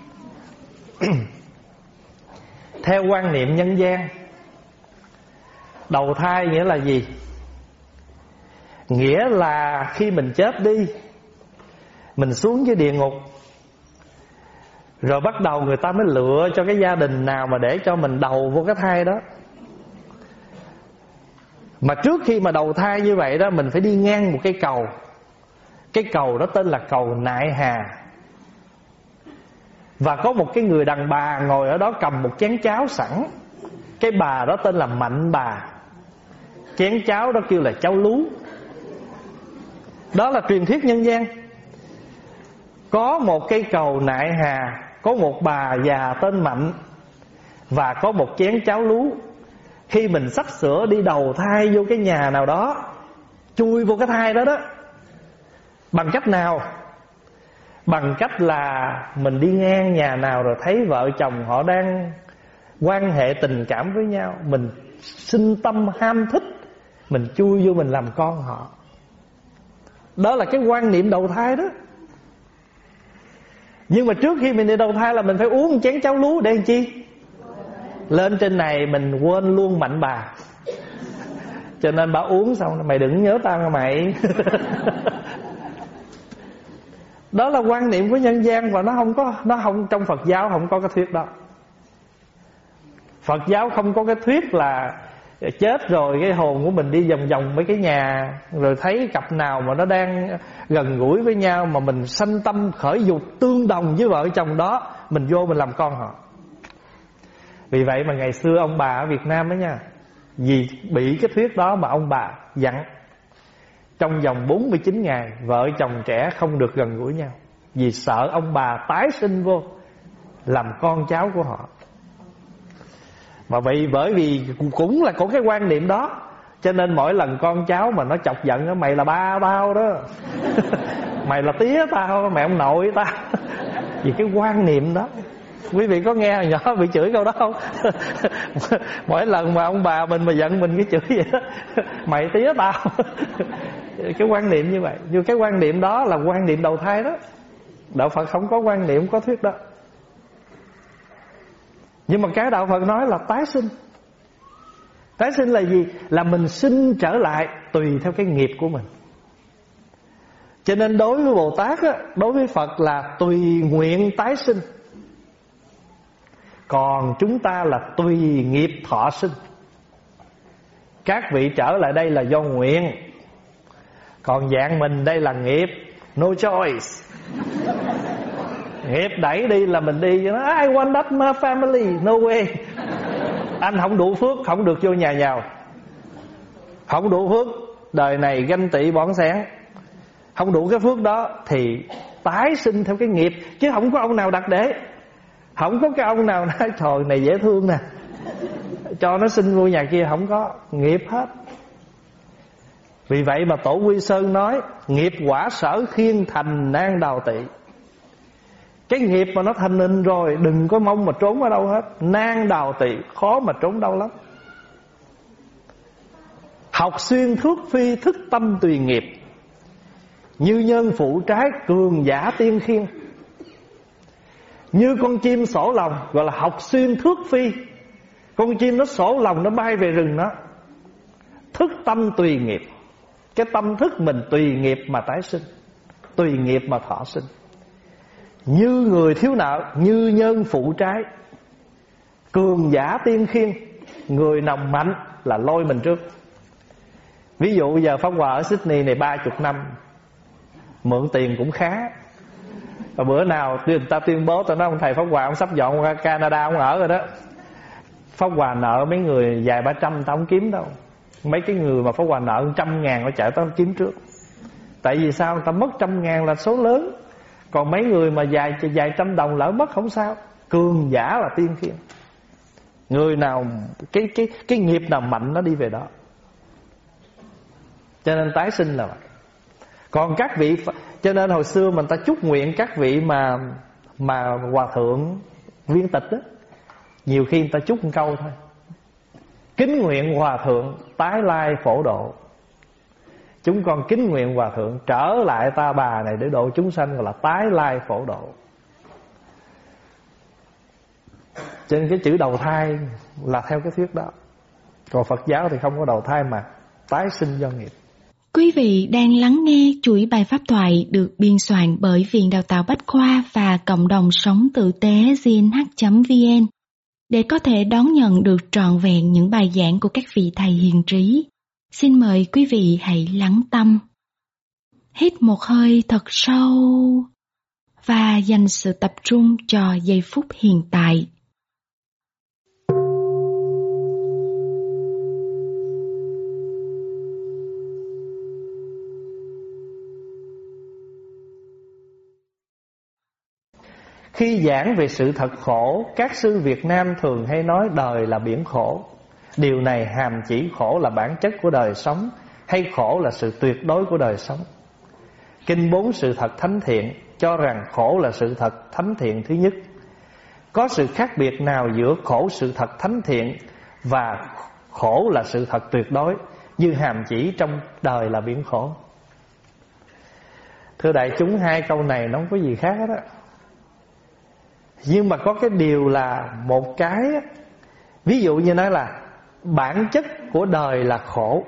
Theo quan niệm nhân gian, đầu thai nghĩa là gì? Nghĩa là khi mình chết đi, mình xuống dưới địa ngục, rồi bắt đầu người ta mới lựa cho cái gia đình nào mà để cho mình đầu vô cái thai đó. Mà trước khi mà đầu thai như vậy đó, mình phải đi ngang một cái cầu. Cái cầu đó tên là cầu Nại Hà. Và có một cái người đàn bà ngồi ở đó cầm một chén cháo sẵn. Cái bà đó tên là Mạnh Bà. Chén cháo đó kêu là cháo lú. Đó là truyền thuyết nhân gian. Có một cây cầu Nại Hà, có một bà già tên Mạnh, và có một chén cháo lú. Khi mình sắp sửa đi đầu thai vô cái nhà nào đó, chui vô cái thai đó đó, bằng cách nào? Bằng cách là mình đi ngang nhà nào rồi thấy vợ chồng họ đang quan hệ tình cảm với nhau, mình sinh tâm ham thích, mình chui vô mình làm con họ. Đó là cái quan niệm đầu thai đó. Nhưng mà trước khi mình đi đầu thai là mình phải uống một chén cháo lú để làm chi? Lên trên này mình quên luôn Mạnh Bà. Cho nên bà uống xong: mày đừng nhớ tao nha mày. Đó là quan niệm của nhân gian, và nó không có, nó không, trong Phật giáo không có cái thuyết đó. Phật giáo không có cái thuyết là chết rồi cái hồn của mình đi vòng vòng mấy cái nhà, rồi thấy cặp nào mà nó đang gần gũi với nhau mà mình sanh tâm khởi dục tương đồng với vợ chồng đó, mình vô mình làm con họ. Vì vậy mà ngày xưa ông bà ở Việt Nam đó nha, vì bị cái thuyết đó mà ông bà dặn trong vòng bốn mươi chín ngày vợ chồng trẻ không được gần gũi nhau, vì sợ ông bà tái sinh vô làm con cháu của họ. Mà vì bởi vì cũng là có cái quan niệm đó, cho nên mỗi lần con cháu mà nó chọc giận đó: mày là ba tao đó, mày là tía tao, mẹ ông nội tao. Vì cái quan niệm đó. Quý vị có nghe hồi nhỏ bị chửi câu đó không? Mỗi lần mà ông bà mình mà giận mình cái chửi vậy đó, mày tía tao. Cái quan niệm như vậy. Nhưng cái quan niệm đó là quan niệm đầu thai đó. Đạo Phật không có quan niệm, có thuyết đó. Nhưng mà cái Đạo Phật nói là tái sinh. Tái sinh là gì? Là mình sinh trở lại tùy theo cái nghiệp của mình. Cho nên đối với Bồ Tát á, đối với Phật là tùy nguyện tái sinh. Còn chúng ta là tùy nghiệp thọ sinh. Các vị trở lại đây là do nguyện, còn dạng mình đây là nghiệp. No choice. Nghiệp đẩy đi là mình đi. I want that my family. No way. Anh không đủ phước, không được vô nhà giàu. Không đủ phước, đời này ganh tị bỏng xén. Không đủ cái phước đó thì tái sinh theo cái nghiệp. Chứ không có ông nào đặt để. Không có cái ông nào nói trời này dễ thương nè, cho nó sinh vô nhà kia. Không có, nghiệp hết. Vì vậy mà Tổ Quy Sơn nói nghiệp quả sở khiên thành nan đào tị. Cái nghiệp mà nó thành hình rồi đừng có mong mà trốn ở đâu hết. Nan đào tị, khó mà trốn đâu lắm. Học xuyên thước phi thức tâm tùy nghiệp, như nhân phụ trái cường giả tiên khiên. Như con chim sổ lòng, gọi là học xuyên thước phi. Con chim nó sổ lòng, nó bay về rừng nó. Thức tâm tùy nghiệp. Cái tâm thức mình tùy nghiệp mà tái sinh, tùy nghiệp mà thọ sinh. Như người thiếu nợ, như nhân phụ trái cường giả tiên khiên. Người nào mạnh là lôi mình trước. Ví dụ giờ Pháp Hòa ở Sydney này ba chục năm, mượn tiền cũng khá. Và bữa nào người ta tuyên bố, ta nói ông thầy Pháp Hòa ông sắp dọn qua Canada ông ở rồi đó. Pháp Hòa nợ mấy người vài ba trăm tao không kiếm đâu. Mấy cái người mà Pháp Hòa nợ trăm ngàn nó chạy tao kiếm trước. Tại vì sao? Người ta mất trăm ngàn là số lớn. Còn mấy người mà vài, vài trăm đồng lỡ mất không sao. Cường giả là tiên khiên. Người nào cái, cái, cái nghiệp nào mạnh nó đi về đó. Cho nên tái sinh là vậy. Còn các vị, cho nên hồi xưa mình ta chúc nguyện các vị mà Mà hòa thượng viên tịch đó, nhiều khi người ta chúc một câu thôi: kính nguyện hòa thượng tái lai phổ độ. Chúng con kính nguyện hòa thượng trở lại Ta Bà này để độ chúng sanh, gọi là tái lai phổ độ. Cho nên cái chữ đầu thai là theo cái thuyết đó. Còn Phật giáo thì không có đầu thai mà tái sinh do nghiệp. Quý vị đang lắng nghe chuỗi bài pháp thoại được biên soạn bởi Viện Đào tạo Bách Khoa và Cộng đồng Sống Tử tế giê en hát chấm vê en. Để có thể đón nhận được trọn vẹn những bài giảng của các vị thầy hiền trí, xin mời quý vị hãy lắng tâm. Hít một hơi thật sâu và dành sự tập trung cho giây phút hiện tại. Khi giảng về sự thật khổ, các sư Việt Nam thường hay nói đời là biển khổ. Điều này hàm chỉ khổ là bản chất của đời sống, hay khổ là sự tuyệt đối của đời sống. Kinh Bốn Sự Thật Thánh Thiện cho rằng khổ là sự thật thánh thiện thứ nhất. Có sự khác biệt nào giữa khổ sự thật thánh thiện và khổ là sự thật tuyệt đối, như hàm chỉ trong đời là biển khổ? Thưa đại chúng, hai câu này nó không có gì khác hết á. Nhưng mà có cái điều là một cái, ví dụ như nói là bản chất của đời là khổ.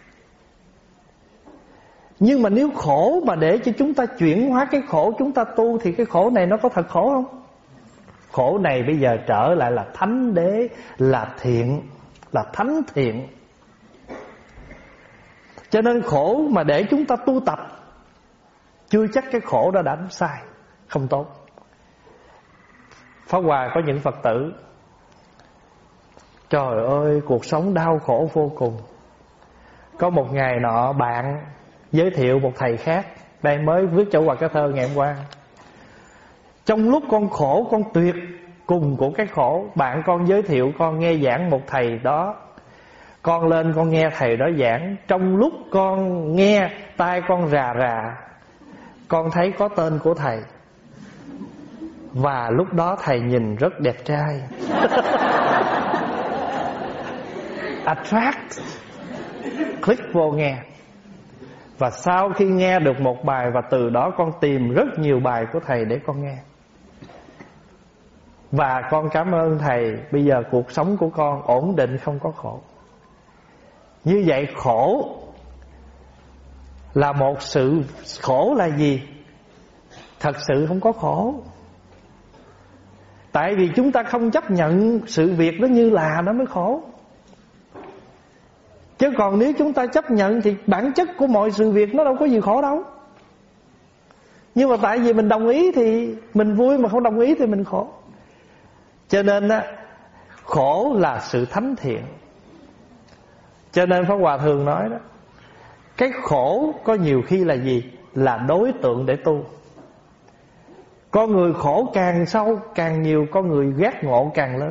Nhưng mà nếu khổ mà để cho chúng ta chuyển hóa cái khổ, chúng ta tu, thì cái khổ này nó có thật khổ không? Khổ này bây giờ trở lại là thánh đế, là thiện, là thánh thiện. Cho nên khổ mà để chúng ta tu tập, chưa chắc cái khổ đó đã sai, không tốt. Pháp Hòa có những Phật tử, trời ơi cuộc sống đau khổ vô cùng. Có một ngày nọ bạn giới thiệu một thầy khác, đây mới viết cho Hòa cái thơ ngày hôm qua: trong lúc con khổ, con tuyệt cùng của cái khổ, bạn con giới thiệu con nghe giảng một thầy đó. Con lên con nghe thầy đó giảng, trong lúc con nghe tai con rà rà, con thấy có tên của thầy. Và lúc đó thầy nhìn rất đẹp trai. Attract. Click vô nghe. Và sau khi nghe được một bài, và từ đó con tìm rất nhiều bài của thầy để con nghe. Và con cảm ơn thầy. Bây giờ cuộc sống của con ổn định, không có khổ. Như vậy khổ là một sự. Khổ là gì? Thật sự không có khổ. Tại vì chúng ta không chấp nhận sự việc đó như là, nó mới khổ. Chứ còn nếu chúng ta chấp nhận thì bản chất của mọi sự việc nó đâu có gì khổ đâu. Nhưng mà tại vì mình đồng ý thì mình vui, mà không đồng ý thì mình khổ. Cho nên á, khổ là sự thánh thiện. Cho nên Pháp Hòa thường nói đó, cái khổ có nhiều khi là gì? Là đối tượng để tu. Con người khổ càng sâu càng nhiều, con người giác ngộ càng lớn.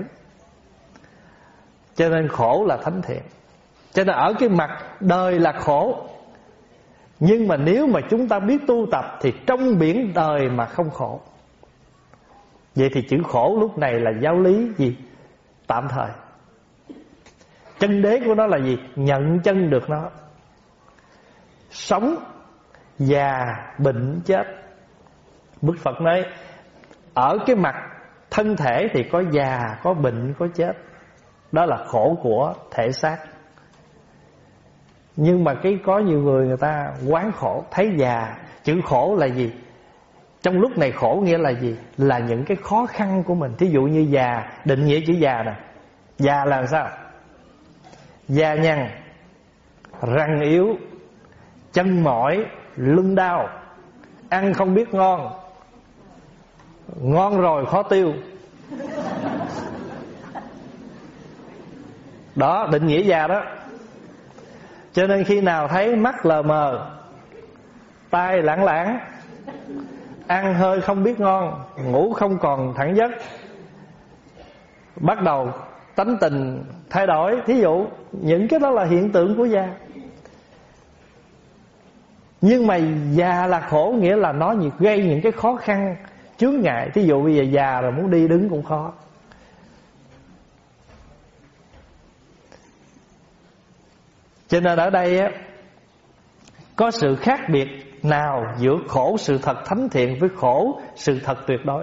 Cho nên khổ là thánh thiện. Cho nên ở cái mặt đời là khổ, nhưng mà nếu mà chúng ta biết tu tập thì trong biển đời mà không khổ. Vậy thì chữ khổ lúc này là giáo lý gì? Tạm thời. Chân đế của nó là gì? Nhận chân được nó. Sống, già, bệnh, chết. Đức Phật nói ở cái mặt thân thể thì có già, có bệnh, có chết. Đó là khổ của thể xác. Nhưng mà cái có nhiều người người ta quán khổ, thấy già. Chữ khổ là gì? Trong lúc này khổ nghĩa là gì? Là những cái khó khăn của mình. Thí dụ như già, định nghĩa chữ già nè. Già là sao? Da nhăn, răng yếu, chân mỏi, lưng đau, ăn không biết ngon, ngon rồi khó tiêu. Đó, định nghĩa già đó. Cho nên khi nào thấy mắt lờ mờ, tai lãng lãng, ăn hơi không biết ngon, ngủ không còn thẳng giấc, bắt đầu tánh tình thay đổi. Thí dụ những cái đó là hiện tượng của già. Nhưng mà già là khổ, nghĩa là nó gây những cái khó khăn, chướng ngại. Thí dụ bây giờ già rồi muốn đi đứng cũng khó. Cho nên ở đây á, có sự khác biệt nào giữa khổ sự thật thánh thiện với khổ sự thật tuyệt đối?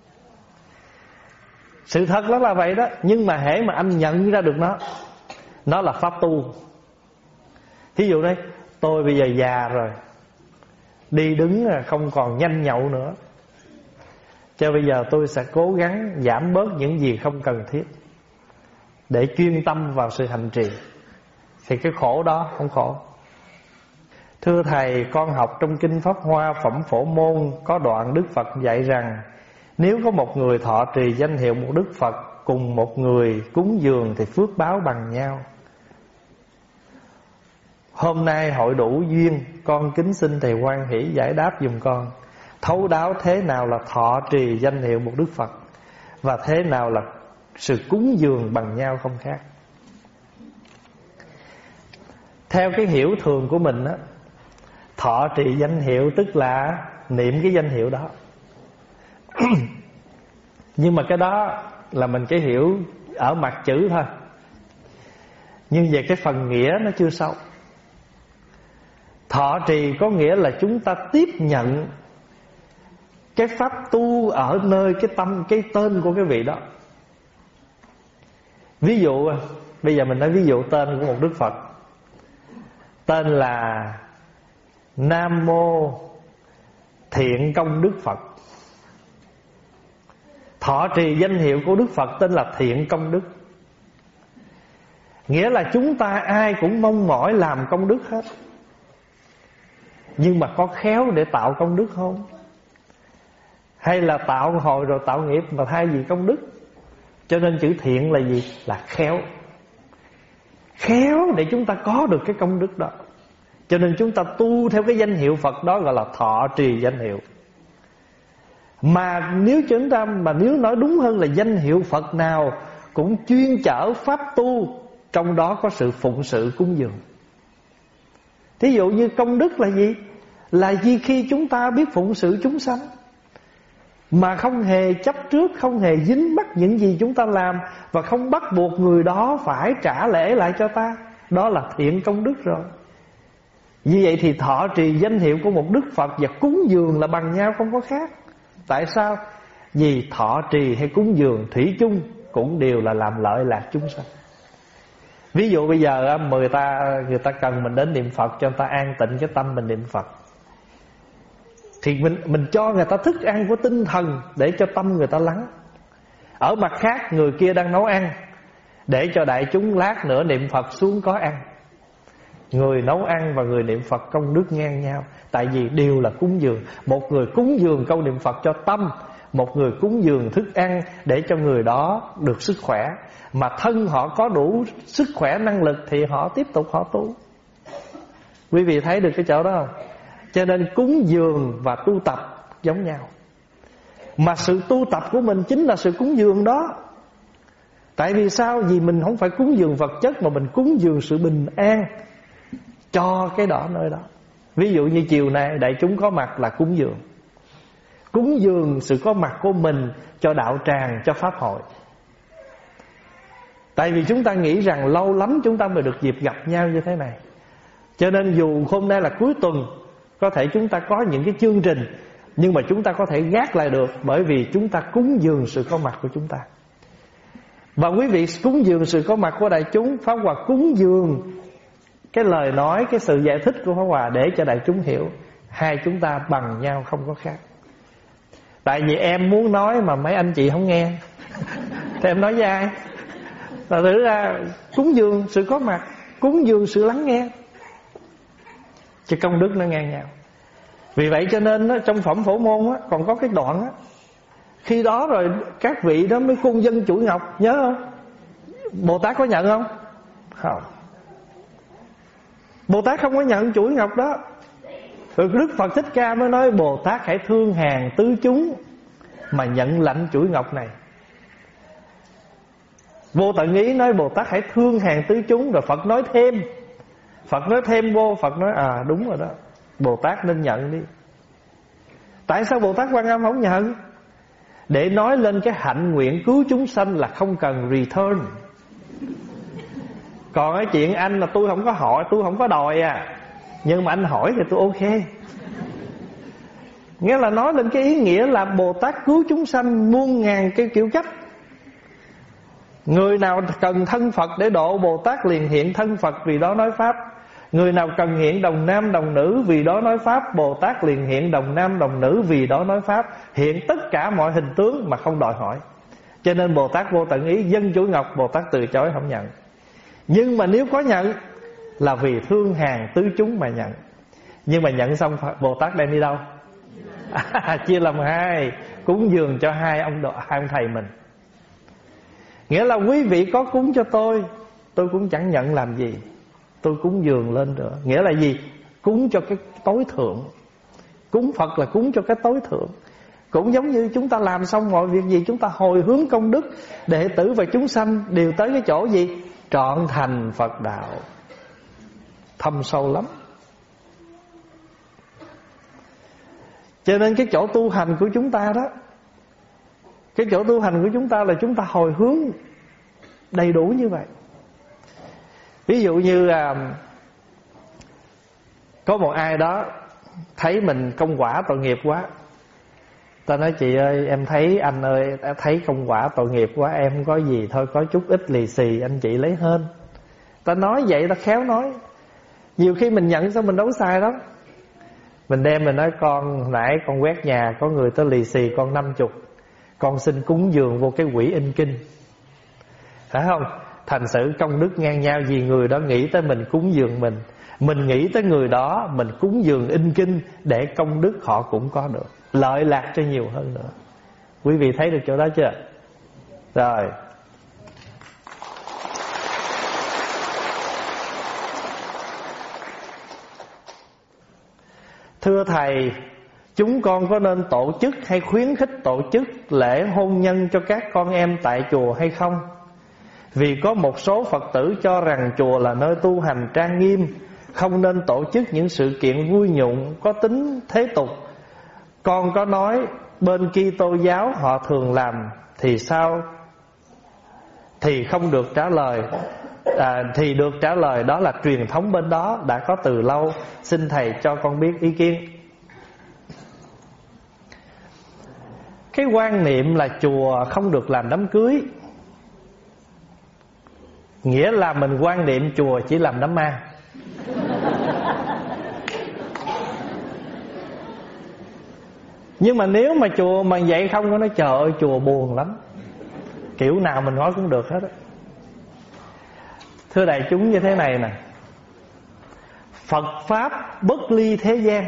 Sự thật nó là vậy đó. Nhưng mà hễ mà anh nhận ra được nó, nó là pháp tu. Thí dụ đây, tôi bây giờ già rồi, đi đứng không còn nhanh nhậu nữa, cho bây giờ tôi sẽ cố gắng giảm bớt những gì không cần thiết để chuyên tâm vào sự hành trì. Thì cái khổ đó không khổ. Thưa Thầy, con học trong Kinh Pháp Hoa Phẩm Phổ Môn có đoạn Đức Phật dạy rằng nếu có một người thọ trì danh hiệu một Đức Phật cùng một người cúng dường thì phước báo bằng nhau. Hôm nay hội đủ duyên, con kính xin Thầy hoan hỷ giải đáp giùm con. Thấu đáo thế nào là thọ trì danh hiệu một Đức Phật, và thế nào là sự cúng dường bằng nhau không khác. Theo cái hiểu thường của mình á, thọ trì danh hiệu tức là niệm cái danh hiệu đó. Nhưng mà cái đó là mình cái hiểu ở mặt chữ thôi. Nhưng về cái phần nghĩa nó chưa sâu. Thọ trì có nghĩa là chúng ta tiếp nhận cái pháp tu ở nơi cái tâm, cái tên của cái vị đó. Ví dụ, bây giờ mình nói ví dụ tên của một Đức Phật. Tên là Nam Mô Thiện Công Đức Phật. Thọ trì danh hiệu của Đức Phật tên là Thiện Công Đức. Nghĩa là chúng ta ai cũng mong mỏi làm công đức hết. Nhưng mà có khéo để tạo công đức không? Hay là tạo hồi rồi tạo nghiệp mà thay vì công đức? Cho nên chữ thiện là gì? Là khéo. Khéo để chúng ta có được cái công đức đó. Cho nên chúng ta tu theo cái danh hiệu Phật đó gọi là thọ trì danh hiệu. Mà nếu chúng ta mà nếu nói đúng hơn là danh hiệu Phật nào cũng chuyên chở pháp tu, trong đó có sự phụng sự cúng dường. Thí dụ như công đức là gì? Là gì khi chúng ta biết phụng sự chúng sanh. mà không hề chấp trước, không hề dính mắc những gì chúng ta làm, và không bắt buộc người đó phải trả lễ lại cho ta. Đó là thiện công đức rồi. Như vậy thì thọ trì danh hiệu của một Đức Phật và cúng dường là bằng nhau, không có khác. Tại sao? Vì thọ trì hay cúng dường thủy chung cũng đều là làm lợi lạc chúng sanh. Ví dụ bây giờ người ta người ta cần mình đến niệm Phật cho người ta an tịnh cái tâm mình niệm Phật, thì mình mình cho người ta thức ăn của tinh thần để cho tâm người ta lắng. Ở mặt khác, người kia đang nấu ăn để cho đại chúng lát nữa niệm Phật xuống có ăn. Người nấu ăn và người niệm Phật công đức ngang nhau, tại vì đều là cúng dường. Một người cúng dường câu niệm Phật cho tâm, một người cúng dường thức ăn để cho người đó được sức khỏe. Mà thân họ có đủ sức khỏe năng lực thì họ tiếp tục họ tu. Quý vị thấy được cái chỗ đó không? Cho nên cúng dường và tu tập giống nhau. Mà sự tu tập của mình chính là sự cúng dường đó. Tại vì sao? Vì mình không phải cúng dường vật chất, mà mình cúng dường sự bình an cho cái đó nơi đó. Ví dụ như chiều nay đại chúng có mặt là cúng dường. Cúng dường sự có mặt của mình cho đạo tràng, cho pháp hội. Tại vì chúng ta nghĩ rằng lâu lắm chúng ta mới được dịp gặp nhau như thế này. Cho nên dù hôm nay là cuối tuần, có thể chúng ta có những cái chương trình, nhưng mà chúng ta có thể gác lại được, bởi vì chúng ta cúng dường sự có mặt của chúng ta. Và quý vị cúng dường sự có mặt của đại chúng, Pháp Hòa cúng dường cái lời nói, cái sự giải thích của Pháp Hòa để cho đại chúng hiểu hai chúng ta bằng nhau, không có khác. Tại vì em muốn nói mà mấy anh chị không nghe thì em nói với ai? Là thử ra cúng dường sự có mặt, cúng dường sự lắng nghe, chứ công đức nó ngang nhau. Vì vậy cho nên đó, trong phẩm Phổ Môn đó, còn có cái đoạn đó, khi đó rồi các vị đó mới cung dân chuỗi ngọc, nhớ không? Bồ Tát có nhận không? Không. Bồ Tát không có nhận chuỗi ngọc đó. Rồi Đức Phật Thích Ca mới nói Bồ Tát hãy thương hàng tứ chúng mà nhận lãnh chuỗi ngọc này. Vô Tận Ý nói Bồ Tát hãy thương hàng tứ chúng. Rồi Phật nói thêm, Phật nói thêm vô, Phật nói à đúng rồi đó, Bồ Tát nên nhận đi. Tại sao Bồ Tát Quan Âm không nhận? Để nói lên cái hạnh nguyện cứu chúng sanh là không cần return. Còn cái chuyện anh là tôi không có hỏi, tôi không có đòi à, nhưng mà anh hỏi thì tôi ok. Nghĩa là nói lên cái ý nghĩa là Bồ Tát cứu chúng sanh muôn ngàn cái kiểu cách. Người nào cần thân Phật để độ, Bồ Tát liền hiện thân Phật vì đó nói Pháp. Người nào cần hiện đồng nam đồng nữ vì đó nói Pháp, Bồ Tát liền hiện đồng nam đồng nữ vì đó nói Pháp. Hiện tất cả mọi hình tướng mà không đòi hỏi. Cho nên Bồ Tát Vô Tận Ý dân chuỗi ngọc, Bồ Tát từ chối không nhận. Nhưng mà nếu có nhận là vì thương hàng tứ chúng mà nhận. Nhưng mà nhận xong Bồ Tát đem đi đâu? À, chia làm hai, cúng dường cho hai ông, độ, hai ông thầy mình. Nghĩa là quý vị có cúng cho tôi, tôi cũng chẳng nhận làm gì, tôi cúng dường lên nữa. Nghĩa là gì? Cúng cho cái tối thượng. Cúng Phật là cúng cho cái tối thượng. Cũng giống như chúng ta làm xong mọi việc gì, chúng ta hồi hướng công đức, đệ tử và chúng sanh đều tới cái chỗ gì? Trọn thành Phật đạo. Thâm sâu lắm. Cho nên cái chỗ tu hành của chúng ta đó, cái chỗ tu hành của chúng ta là chúng ta hồi hướng đầy đủ như vậy. Ví dụ như à, có một ai đó thấy mình công quả tội nghiệp quá, ta nói chị ơi, em thấy anh ơi, thấy công quả tội nghiệp quá, em không có gì, thôi có chút ít lì xì anh chị lấy hên. Ta nói vậy, ta khéo nói. Nhiều khi mình nhận sao mình đâu sai đó. Mình đem mình nói con nãy con quét nhà, có người tới lì xì con năm chục, con xin cúng dường vô cái quỹ in kinh, phải không? Thành sự công đức ngang nhau, vì người đó nghĩ tới mình cúng dường mình, mình nghĩ tới người đó mình cúng dường in kinh, để công đức họ cũng có được, lợi lạc cho nhiều hơn nữa. Quý vị thấy được chỗ đó chưa? Rồi. Thưa Thầy, chúng con có nên tổ chức hay khuyến khích tổ chức lễ hôn nhân cho các con em tại chùa hay không? Vì có một số Phật tử cho rằng chùa là nơi tu hành trang nghiêm, không nên tổ chức những sự kiện vui nhộn có tính thế tục. Con có nói bên Kitô giáo họ thường làm thì sao? Thì không được trả lời. à, Thì được trả lời đó là truyền thống bên đó đã có từ lâu, xin thầy cho con biết ý kiến. Cái quan niệm là chùa không được làm đám cưới, nghĩa là mình quan niệm chùa chỉ làm đám ma. Nhưng mà nếu mà chùa mà vậy không, có nói trời ơi chùa buồn lắm, kiểu nào mình nói cũng được hết á. Thưa đại chúng, như thế này nè, Phật Pháp bất ly thế gian.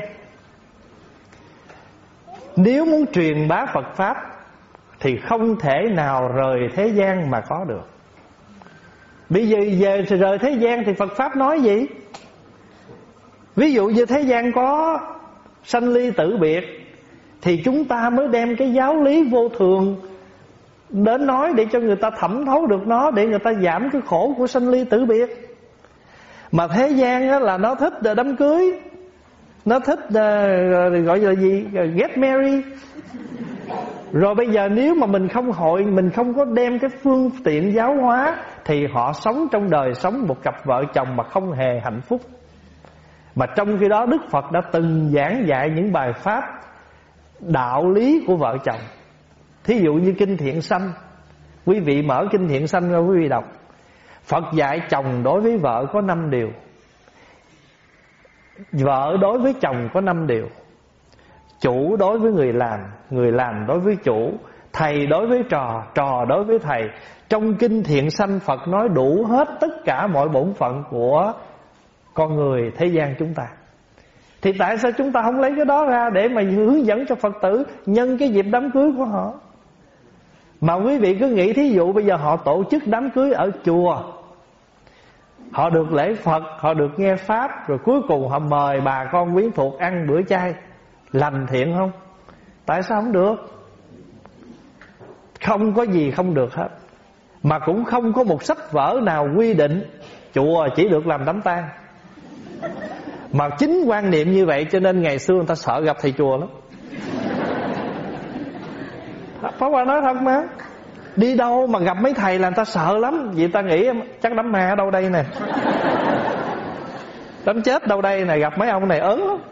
Nếu muốn truyền bá Phật Pháp thì không thể nào rời thế gian mà có được. Bây giờ về rời thế gian thì Phật Pháp nói gì? Ví dụ như thế gian có sanh ly tử biệt, thì chúng ta mới đem cái giáo lý vô thường đến nói để cho người ta thẩm thấu được nó, để người ta giảm cái khổ của sanh ly tử biệt. Mà thế gian á, là nó thích đám cưới, nó thích uh, gọi là gì, get married. Rồi bây giờ nếu mà mình không hội, mình không có đem cái phương tiện giáo hóa, thì họ sống trong đời sống một cặp vợ chồng mà không hề hạnh phúc. Mà trong khi đó Đức Phật đã từng giảng dạy những bài pháp đạo lý của vợ chồng. Thí dụ như Kinh Thiện Sanh, quý vị mở Kinh Thiện Sanh ra quý vị đọc. Phật dạy chồng đối với vợ có năm điều, vợ đối với chồng có năm điều, chủ đối với người làm, người làm đối với chủ, thầy đối với trò, trò đối với thầy. Trong Kinh Thiện Sanh Phật nói đủ hết tất cả mọi bổn phận của con người thế gian chúng ta. Thì tại sao chúng ta không lấy cái đó ra để mà hướng dẫn cho Phật tử nhân cái dịp đám cưới của họ? Mà quý vị cứ nghĩ thí dụ bây giờ họ tổ chức đám cưới ở chùa, họ được lễ Phật, họ được nghe Pháp, rồi cuối cùng họ mời bà con quyến thuộc ăn bữa chay, lành thiện không? Tại sao không được? Không có gì không được hết. Mà cũng không có một sách vở nào quy định chùa chỉ được làm đám tang. Mà chính quan niệm như vậy cho nên ngày xưa người ta sợ gặp thầy chùa lắm. Pháp Hòa nói thật mà, đi đâu mà gặp mấy thầy là người ta sợ lắm. Vì ta nghĩ chắc đám ma ở đâu đây nè, đám chết đâu đây nè, gặp mấy ông này ớn lắm.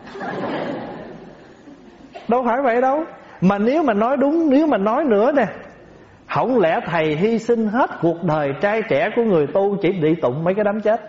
Đâu phải vậy đâu. Mà nếu mà nói đúng, nếu mà nói nữa nè, không lẽ thầy hy sinh hết cuộc đời trai trẻ của người tu chỉ đi tụng mấy cái đám chết?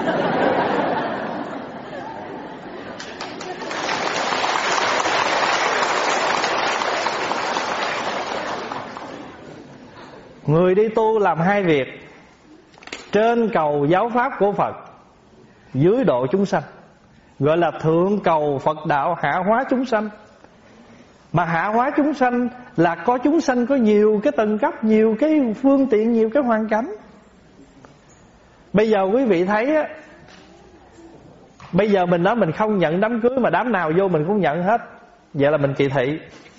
Người đi tu làm hai việc: trên cầu giáo pháp của Phật, dưới độ chúng sanh. Gọi là thượng cầu Phật đạo, hạ hóa chúng sanh. Mà hạ hóa chúng sanh là có chúng sanh có nhiều cái tầng cấp, nhiều cái phương tiện, nhiều cái hoàn cảnh. Bây giờ quý vị thấy á, bây giờ mình nói mình không nhận đám cưới, mà đám nào vô mình cũng nhận hết, vậy là mình kỳ thị.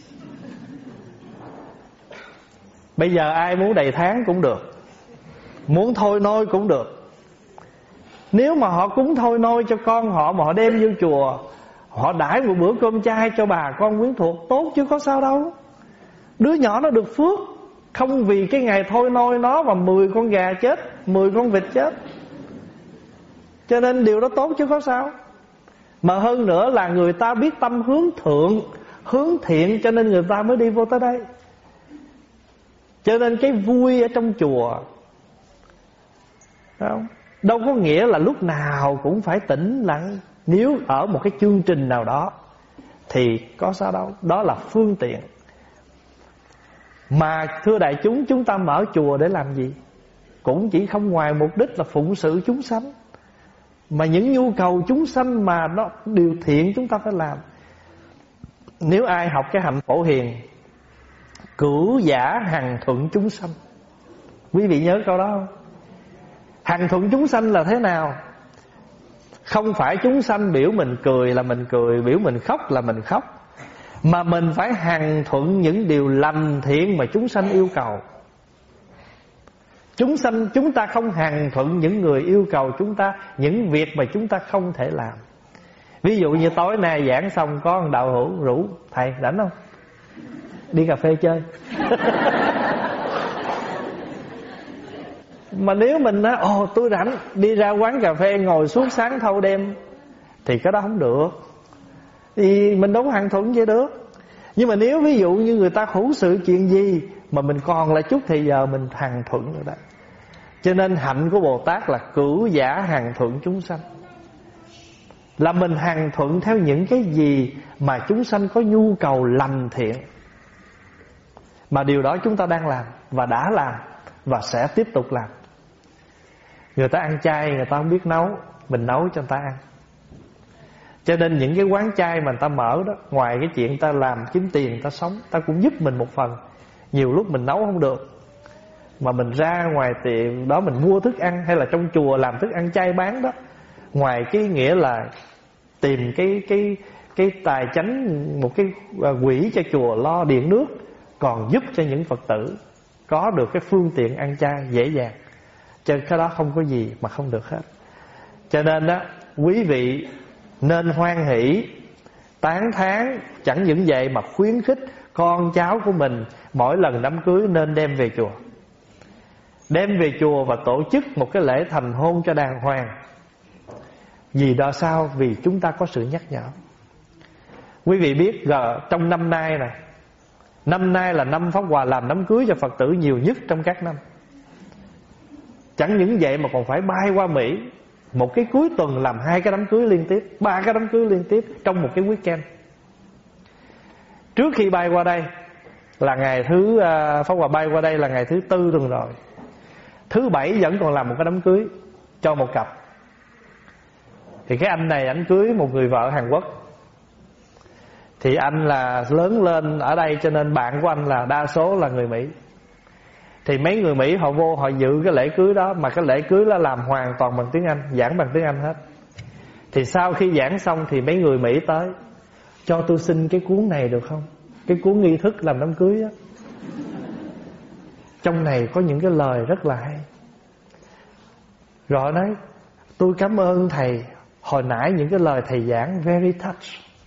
Bây giờ ai muốn đầy tháng cũng được, muốn thôi nôi cũng được. Nếu mà họ cúng thôi nôi cho con họ, mà họ đem vô chùa, họ đãi một bữa cơm chay cho bà con quyến thuộc, tốt chứ có sao đâu. Đứa nhỏ nó được phước, không vì cái ngày thôi nôi nó mà mười con gà chết, mười con vịt chết. Cho nên điều đó tốt chứ có sao. Mà hơn nữa là người ta biết tâm hướng thượng, hướng thiện, cho nên người ta mới đi vô tới đây. Cho nên cái vui ở trong chùa không? Đâu có nghĩa là lúc nào cũng phải tĩnh lặng. Nếu ở một cái chương trình nào đó thì có sao đâu. Đó là phương tiện. Mà thưa đại chúng, chúng ta mở chùa để làm gì? Cũng chỉ không ngoài mục đích là phụng sự chúng sanh. Mà những nhu cầu chúng sanh mà nó điều thiện chúng ta phải làm. Nếu ai học cái hạnh Phổ Hiền, cửu giả hằng thuận chúng sanh, quý vị nhớ câu đó không? Hằng thuận chúng sanh là thế nào? Không phải chúng sanh biểu mình cười là mình cười, biểu mình khóc là mình khóc, mà mình phải hằng thuận những điều lành thiện mà chúng sanh yêu cầu. Chúng sanh, chúng ta không hằng thuận những người yêu cầu chúng ta những việc mà chúng ta không thể làm. Ví dụ như tối nay giảng xong có một đạo hữu rủ: thầy rảnh không? đi cà phê chơi. Mà nếu mình nói ồ tôi rảnh, đi ra quán cà phê ngồi suốt sáng thâu đêm, thì cái đó không được. Thì mình đâu có hằng thuận vậy được. Nhưng mà nếu ví dụ như người ta hữu sự chuyện gì mà mình còn lại chút thì giờ mình hằng thuận rồi đó. Cho nên hạnh của Bồ Tát là cửu giả hằng thuận chúng sanh, là mình hằng thuận theo những cái gì mà chúng sanh có nhu cầu lành thiện. Mà điều đó chúng ta đang làm và đã làm và sẽ tiếp tục làm. Người ta ăn chay, người ta không biết nấu, mình nấu cho người ta ăn. Cho nên những cái quán chay mà người ta mở đó, ngoài cái chuyện ta làm kiếm tiền, ta sống, ta cũng giúp mình một phần. Nhiều lúc mình nấu không được, mà mình ra ngoài tiệm đó mình mua thức ăn, hay là trong chùa làm thức ăn chay bán đó, ngoài cái nghĩa là tìm cái cái cái tài chánh, một cái quỹ cho chùa lo điện nước, còn giúp cho những Phật tử có được cái phương tiện ăn chay dễ dàng. Cho cái đó không có gì mà không được hết. Cho nên đó, quý vị nên hoan hỷ, tán thán, chẳng những vậy mà khuyến khích con cháu của mình mỗi lần đám cưới nên đem về chùa. Đem về chùa và tổ chức một cái lễ thành hôn cho đàng hoàng. Vì đó sao? Vì chúng ta có sự nhắc nhở. Quý vị biết trong năm nay này, năm nay là năm Pháp Hòa làm đám cưới cho Phật tử nhiều nhất trong các năm. Chẳng những vậy mà còn phải bay qua Mỹ, một cái cuối tuần làm hai cái đám cưới liên tiếp, ba cái đám cưới liên tiếp trong một cái weekend. Trước khi bay qua đây là ngày thứ Pháp Hòa bay qua đây là ngày thứ tư tuần rồi, thứ bảy vẫn còn làm một cái đám cưới cho một cặp. Thì cái anh này anh cưới một người vợ Hàn Quốc. Thì anh là lớn lên ở đây, cho nên bạn của anh là đa số là người Mỹ. Thì mấy người Mỹ họ vô họ dự cái lễ cưới đó, mà cái lễ cưới đó làm hoàn toàn bằng tiếng Anh, giảng bằng tiếng Anh hết. Thì sau khi giảng xong thì mấy người Mỹ tới: cho tôi xin cái cuốn này được không? Cái cuốn nghi thức làm đám cưới á. Trong này có những cái lời rất là hay. Rồi nói: tôi cảm ơn thầy, hồi nãy những cái lời thầy giảng very touch.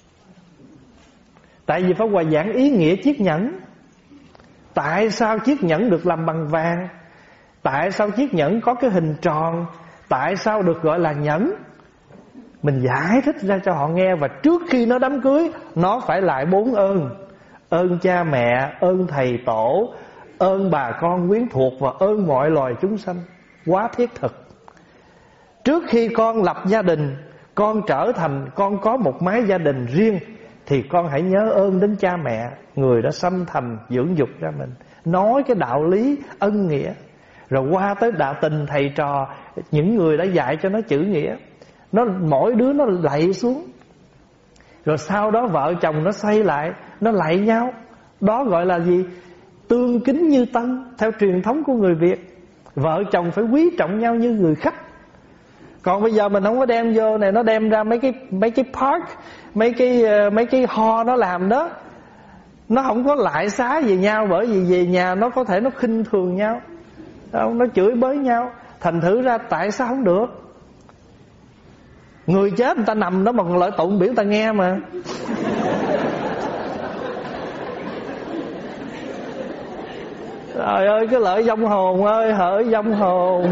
Tại vì Pháp Hòa giảng ý nghĩa chiếc nhẫn. Tại sao chiếc nhẫn được làm bằng vàng? Tại sao chiếc nhẫn có cái hình tròn? Tại sao được gọi là nhẫn? Mình giải thích ra cho họ nghe. Và trước khi nó đám cưới, nó phải lại bốn ơn: ơn cha mẹ, ơn thầy tổ, ơn bà con quyến thuộc, và ơn mọi loài chúng sanh. Quá thiết thực. Trước khi con lập gia đình, con trở thành, con có một mái gia đình riêng, thì con hãy nhớ ơn đến cha mẹ, người đã sanh thành dưỡng dục ra mình. Nói cái đạo lý ân nghĩa. Rồi qua tới đạo tình thầy trò, những người đã dạy cho nó chữ nghĩa, nó mỗi đứa nó lạy xuống. Rồi sau đó vợ chồng nó xây lại, nó lạy nhau. Đó gọi là gì? Tương kính như tân. Theo truyền thống của người Việt, vợ chồng phải quý trọng nhau như người khách. Còn bây giờ mình không có đem vô này, nó đem ra mấy cái mấy cái park, mấy cái mấy cái ho nó làm đó, nó không có lại xá về nhau. Bởi vì về nhà nó có thể nó khinh thường nhau, nó chửi bới nhau. Thành thử ra tại sao không được? Người chết người ta nằm đó mà còn lợi tụng biểu người ta nghe mà. Trời ơi, cái lợi vong hồn ơi, hỡi vong hồn.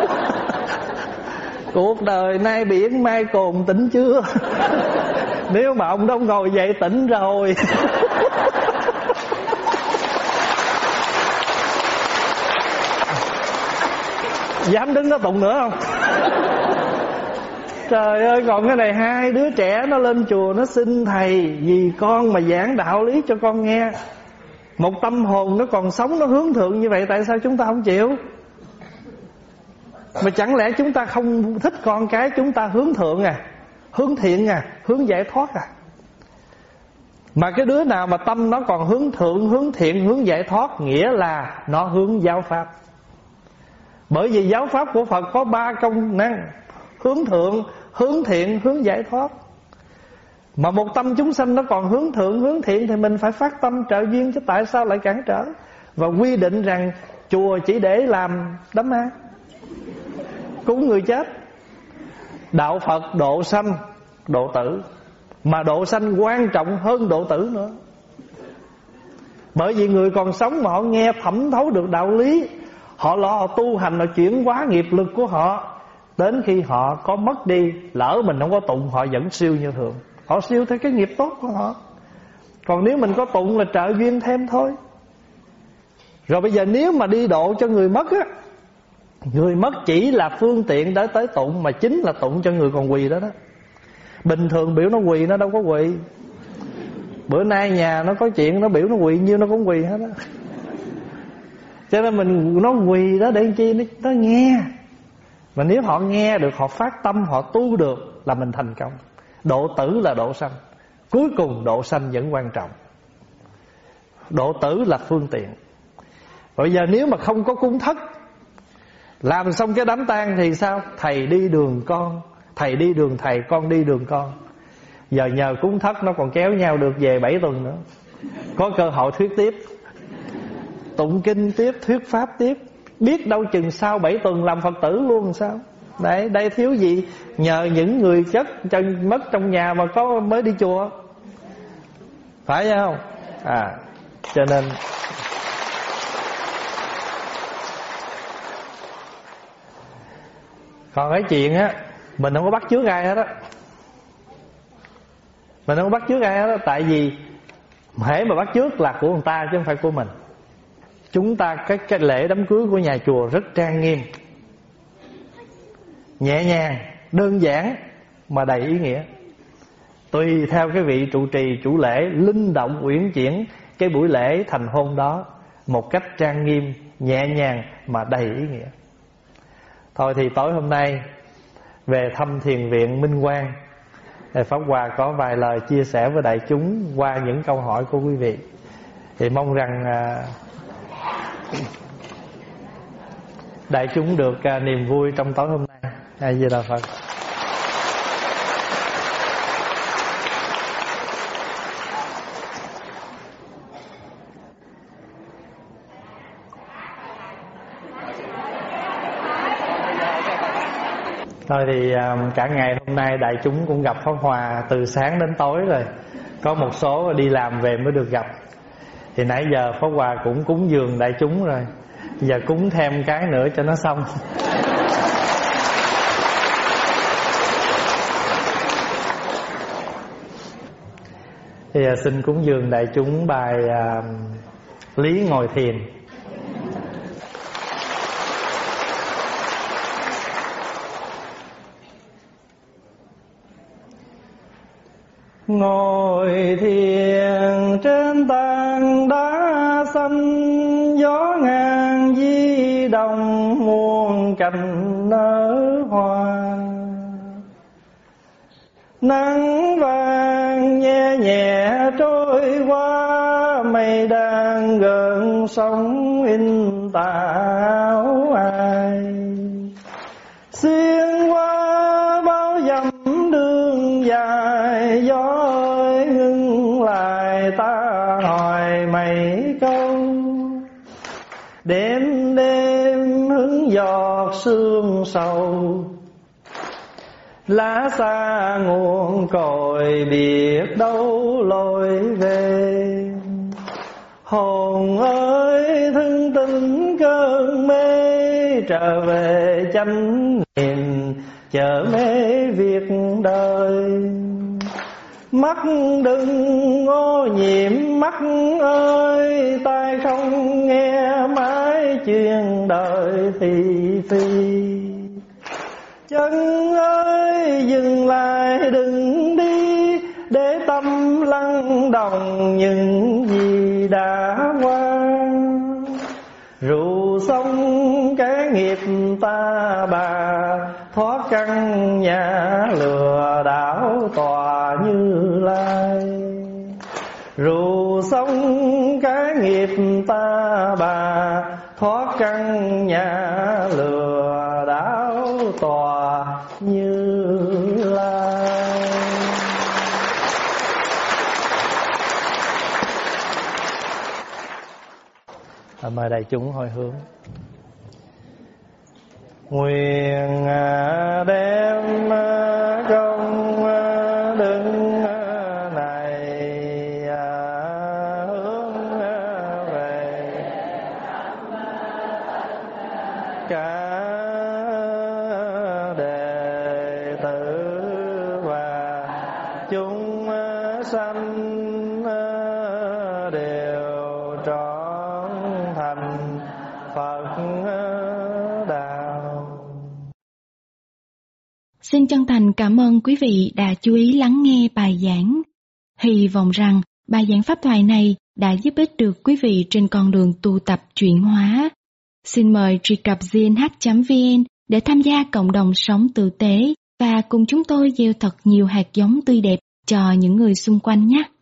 Cuộc đời nay biển mai cồn tỉnh chưa? Nếu mà ông đông ngồi dậy tỉnh rồi. Dám đứng đó tụng nữa không? Trời ơi, còn cái này hai đứa trẻ nó lên chùa nó xin thầy vì con mà giảng đạo lý cho con nghe. Một tâm hồn nó còn sống, nó hướng thượng như vậy, tại sao chúng ta không chịu? Mà chẳng lẽ chúng ta không thích con cái chúng ta hướng thượng à, hướng thiện à, hướng giải thoát à? Mà cái đứa nào mà tâm nó còn hướng thượng, hướng thiện, hướng giải thoát, nghĩa là nó hướng giáo pháp. Bởi vì giáo pháp của Phật có ba công năng: hướng thượng, hướng thiện, hướng giải thoát. Mà một tâm chúng sanh nó còn hướng thượng, hướng thiện thì mình phải phát tâm trợ duyên, chứ tại sao lại cản trở? Và quy định rằng chùa chỉ để làm đám ma, cúng người chết. Đạo Phật độ sanh, độ tử. Mà độ sanh quan trọng hơn độ tử nữa. Bởi vì người còn sống mà họ nghe thẩm thấu được đạo lý, họ lo họ tu hành, họ chuyển hóa nghiệp lực của họ. Đến khi họ có mất đi, lỡ mình không có tụng, họ vẫn siêu như thường. Họ siêu theo cái nghiệp tốt của họ. Còn nếu mình có tụng là trợ duyên thêm thôi. Rồi bây giờ nếu mà đi độ cho người mất á, người mất chỉ là phương tiện để tới tụng, mà chính là tụng cho người còn quỳ đó đó. Bình thường biểu nó quỳ nó đâu có quỳ. Bữa nay nhà nó có chuyện, nó biểu nó quỳ nhiêu nó cũng quỳ hết á. Cho nên mình nó quỳ đó để chi nó, nó nghe. Mà nếu họ nghe được, họ phát tâm, họ tu được là mình thành công. Độ tử là độ sanh, cuối cùng độ sanh vẫn quan trọng. Độ tử là phương tiện. Bây giờ nếu mà không có cúng thất, làm xong cái đám tang thì sao? Thầy đi đường con, thầy đi đường thầy, con đi đường con. Giờ nhờ cúng thất nó còn kéo nhau được về bảy tuần nữa. Có cơ hội thuyết tiếp, tụng kinh tiếp, thuyết pháp tiếp. Biết đâu chừng sau bảy tuần làm Phật tử luôn sao? Đấy, đây thiếu gì nhờ những người chất mất trong nhà mà có mới đi chùa. Phải không? À, cho nên còn cái chuyện á, mình không có bắt chước ai hết á. Mình không có bắt chước ai hết á. Tại vì hễ mà bắt chước là của người ta chứ không phải của mình. Chúng ta cái, cái lễ đám cưới của nhà chùa rất trang nghiêm, nhẹ nhàng, đơn giản mà đầy ý nghĩa. Tùy theo cái vị trụ trì, chủ lễ, linh động uyển chuyển cái buổi lễ thành hôn đó một cách trang nghiêm, nhẹ nhàng mà đầy ý nghĩa. Thôi thì tối hôm nay về thăm thiền viện Minh Quang, Pháp Hòa có vài lời chia sẻ với đại chúng qua những câu hỏi của quý vị. Thì mong rằng à, đại chúng được à, niềm vui trong tối hôm nay. A Di Đà Phật. Thôi thì cả ngày hôm nay đại chúng cũng gặp Pháp Hòa từ sáng đến tối rồi. Có một số đi làm về mới được gặp. Thì nãy giờ Pháp Hòa cũng cúng dường đại chúng rồi, giờ cúng thêm cái nữa cho nó xong. Thì xin cúng dường đại chúng bài uh, Lý Ngồi Thiền. Ngồi thiền trên tảng đá xanh, gió ngang di động muôn cành nở hoa. Nắng vàng nhẹ nhẹ trôi qua, mây đang gợn sóng in tà áo ai. Xuyên qua bao dặm đường dài, gió ơi ngưng lại ta hỏi mấy câu. Đêm đêm hứng giọt sương sầu, lá xa nguồn cội biết đâu lối về. Hồn ơi thương tình cơn mê, trở về chánh niệm chở mê việc đời. Mắt đừng ô nhiễm mắt ơi, tai không nghe mãi chuyện đời thị phi. Chân ơi dừng lại đừng đi, để tâm lắng đồng những gì đã qua. Rượu xong cái nghiệp ta bà, thoát căn nhà lừa đảo tòa Như Lai. Rượu xong cái nghiệp ta bà, thoát căn nhà lừa đảo tòa Như Lai. À, mời đại chúng hồi hướng. Nguyện đem công đức này hướng cả đệ tử và chúng sanh đều trọn thành Phật đạo. Xin chân thành cảm ơn quý vị đã chú ý lắng nghe bài giảng. Hy vọng rằng bài giảng pháp thoại này đã giúp ích được quý vị trên con đường tu tập chuyển hóa. Xin mời truy cập giê en hát chấm vê en để tham gia cộng đồng sống tử tế và cùng chúng tôi gieo thật nhiều hạt giống tươi đẹp cho những người xung quanh nhé.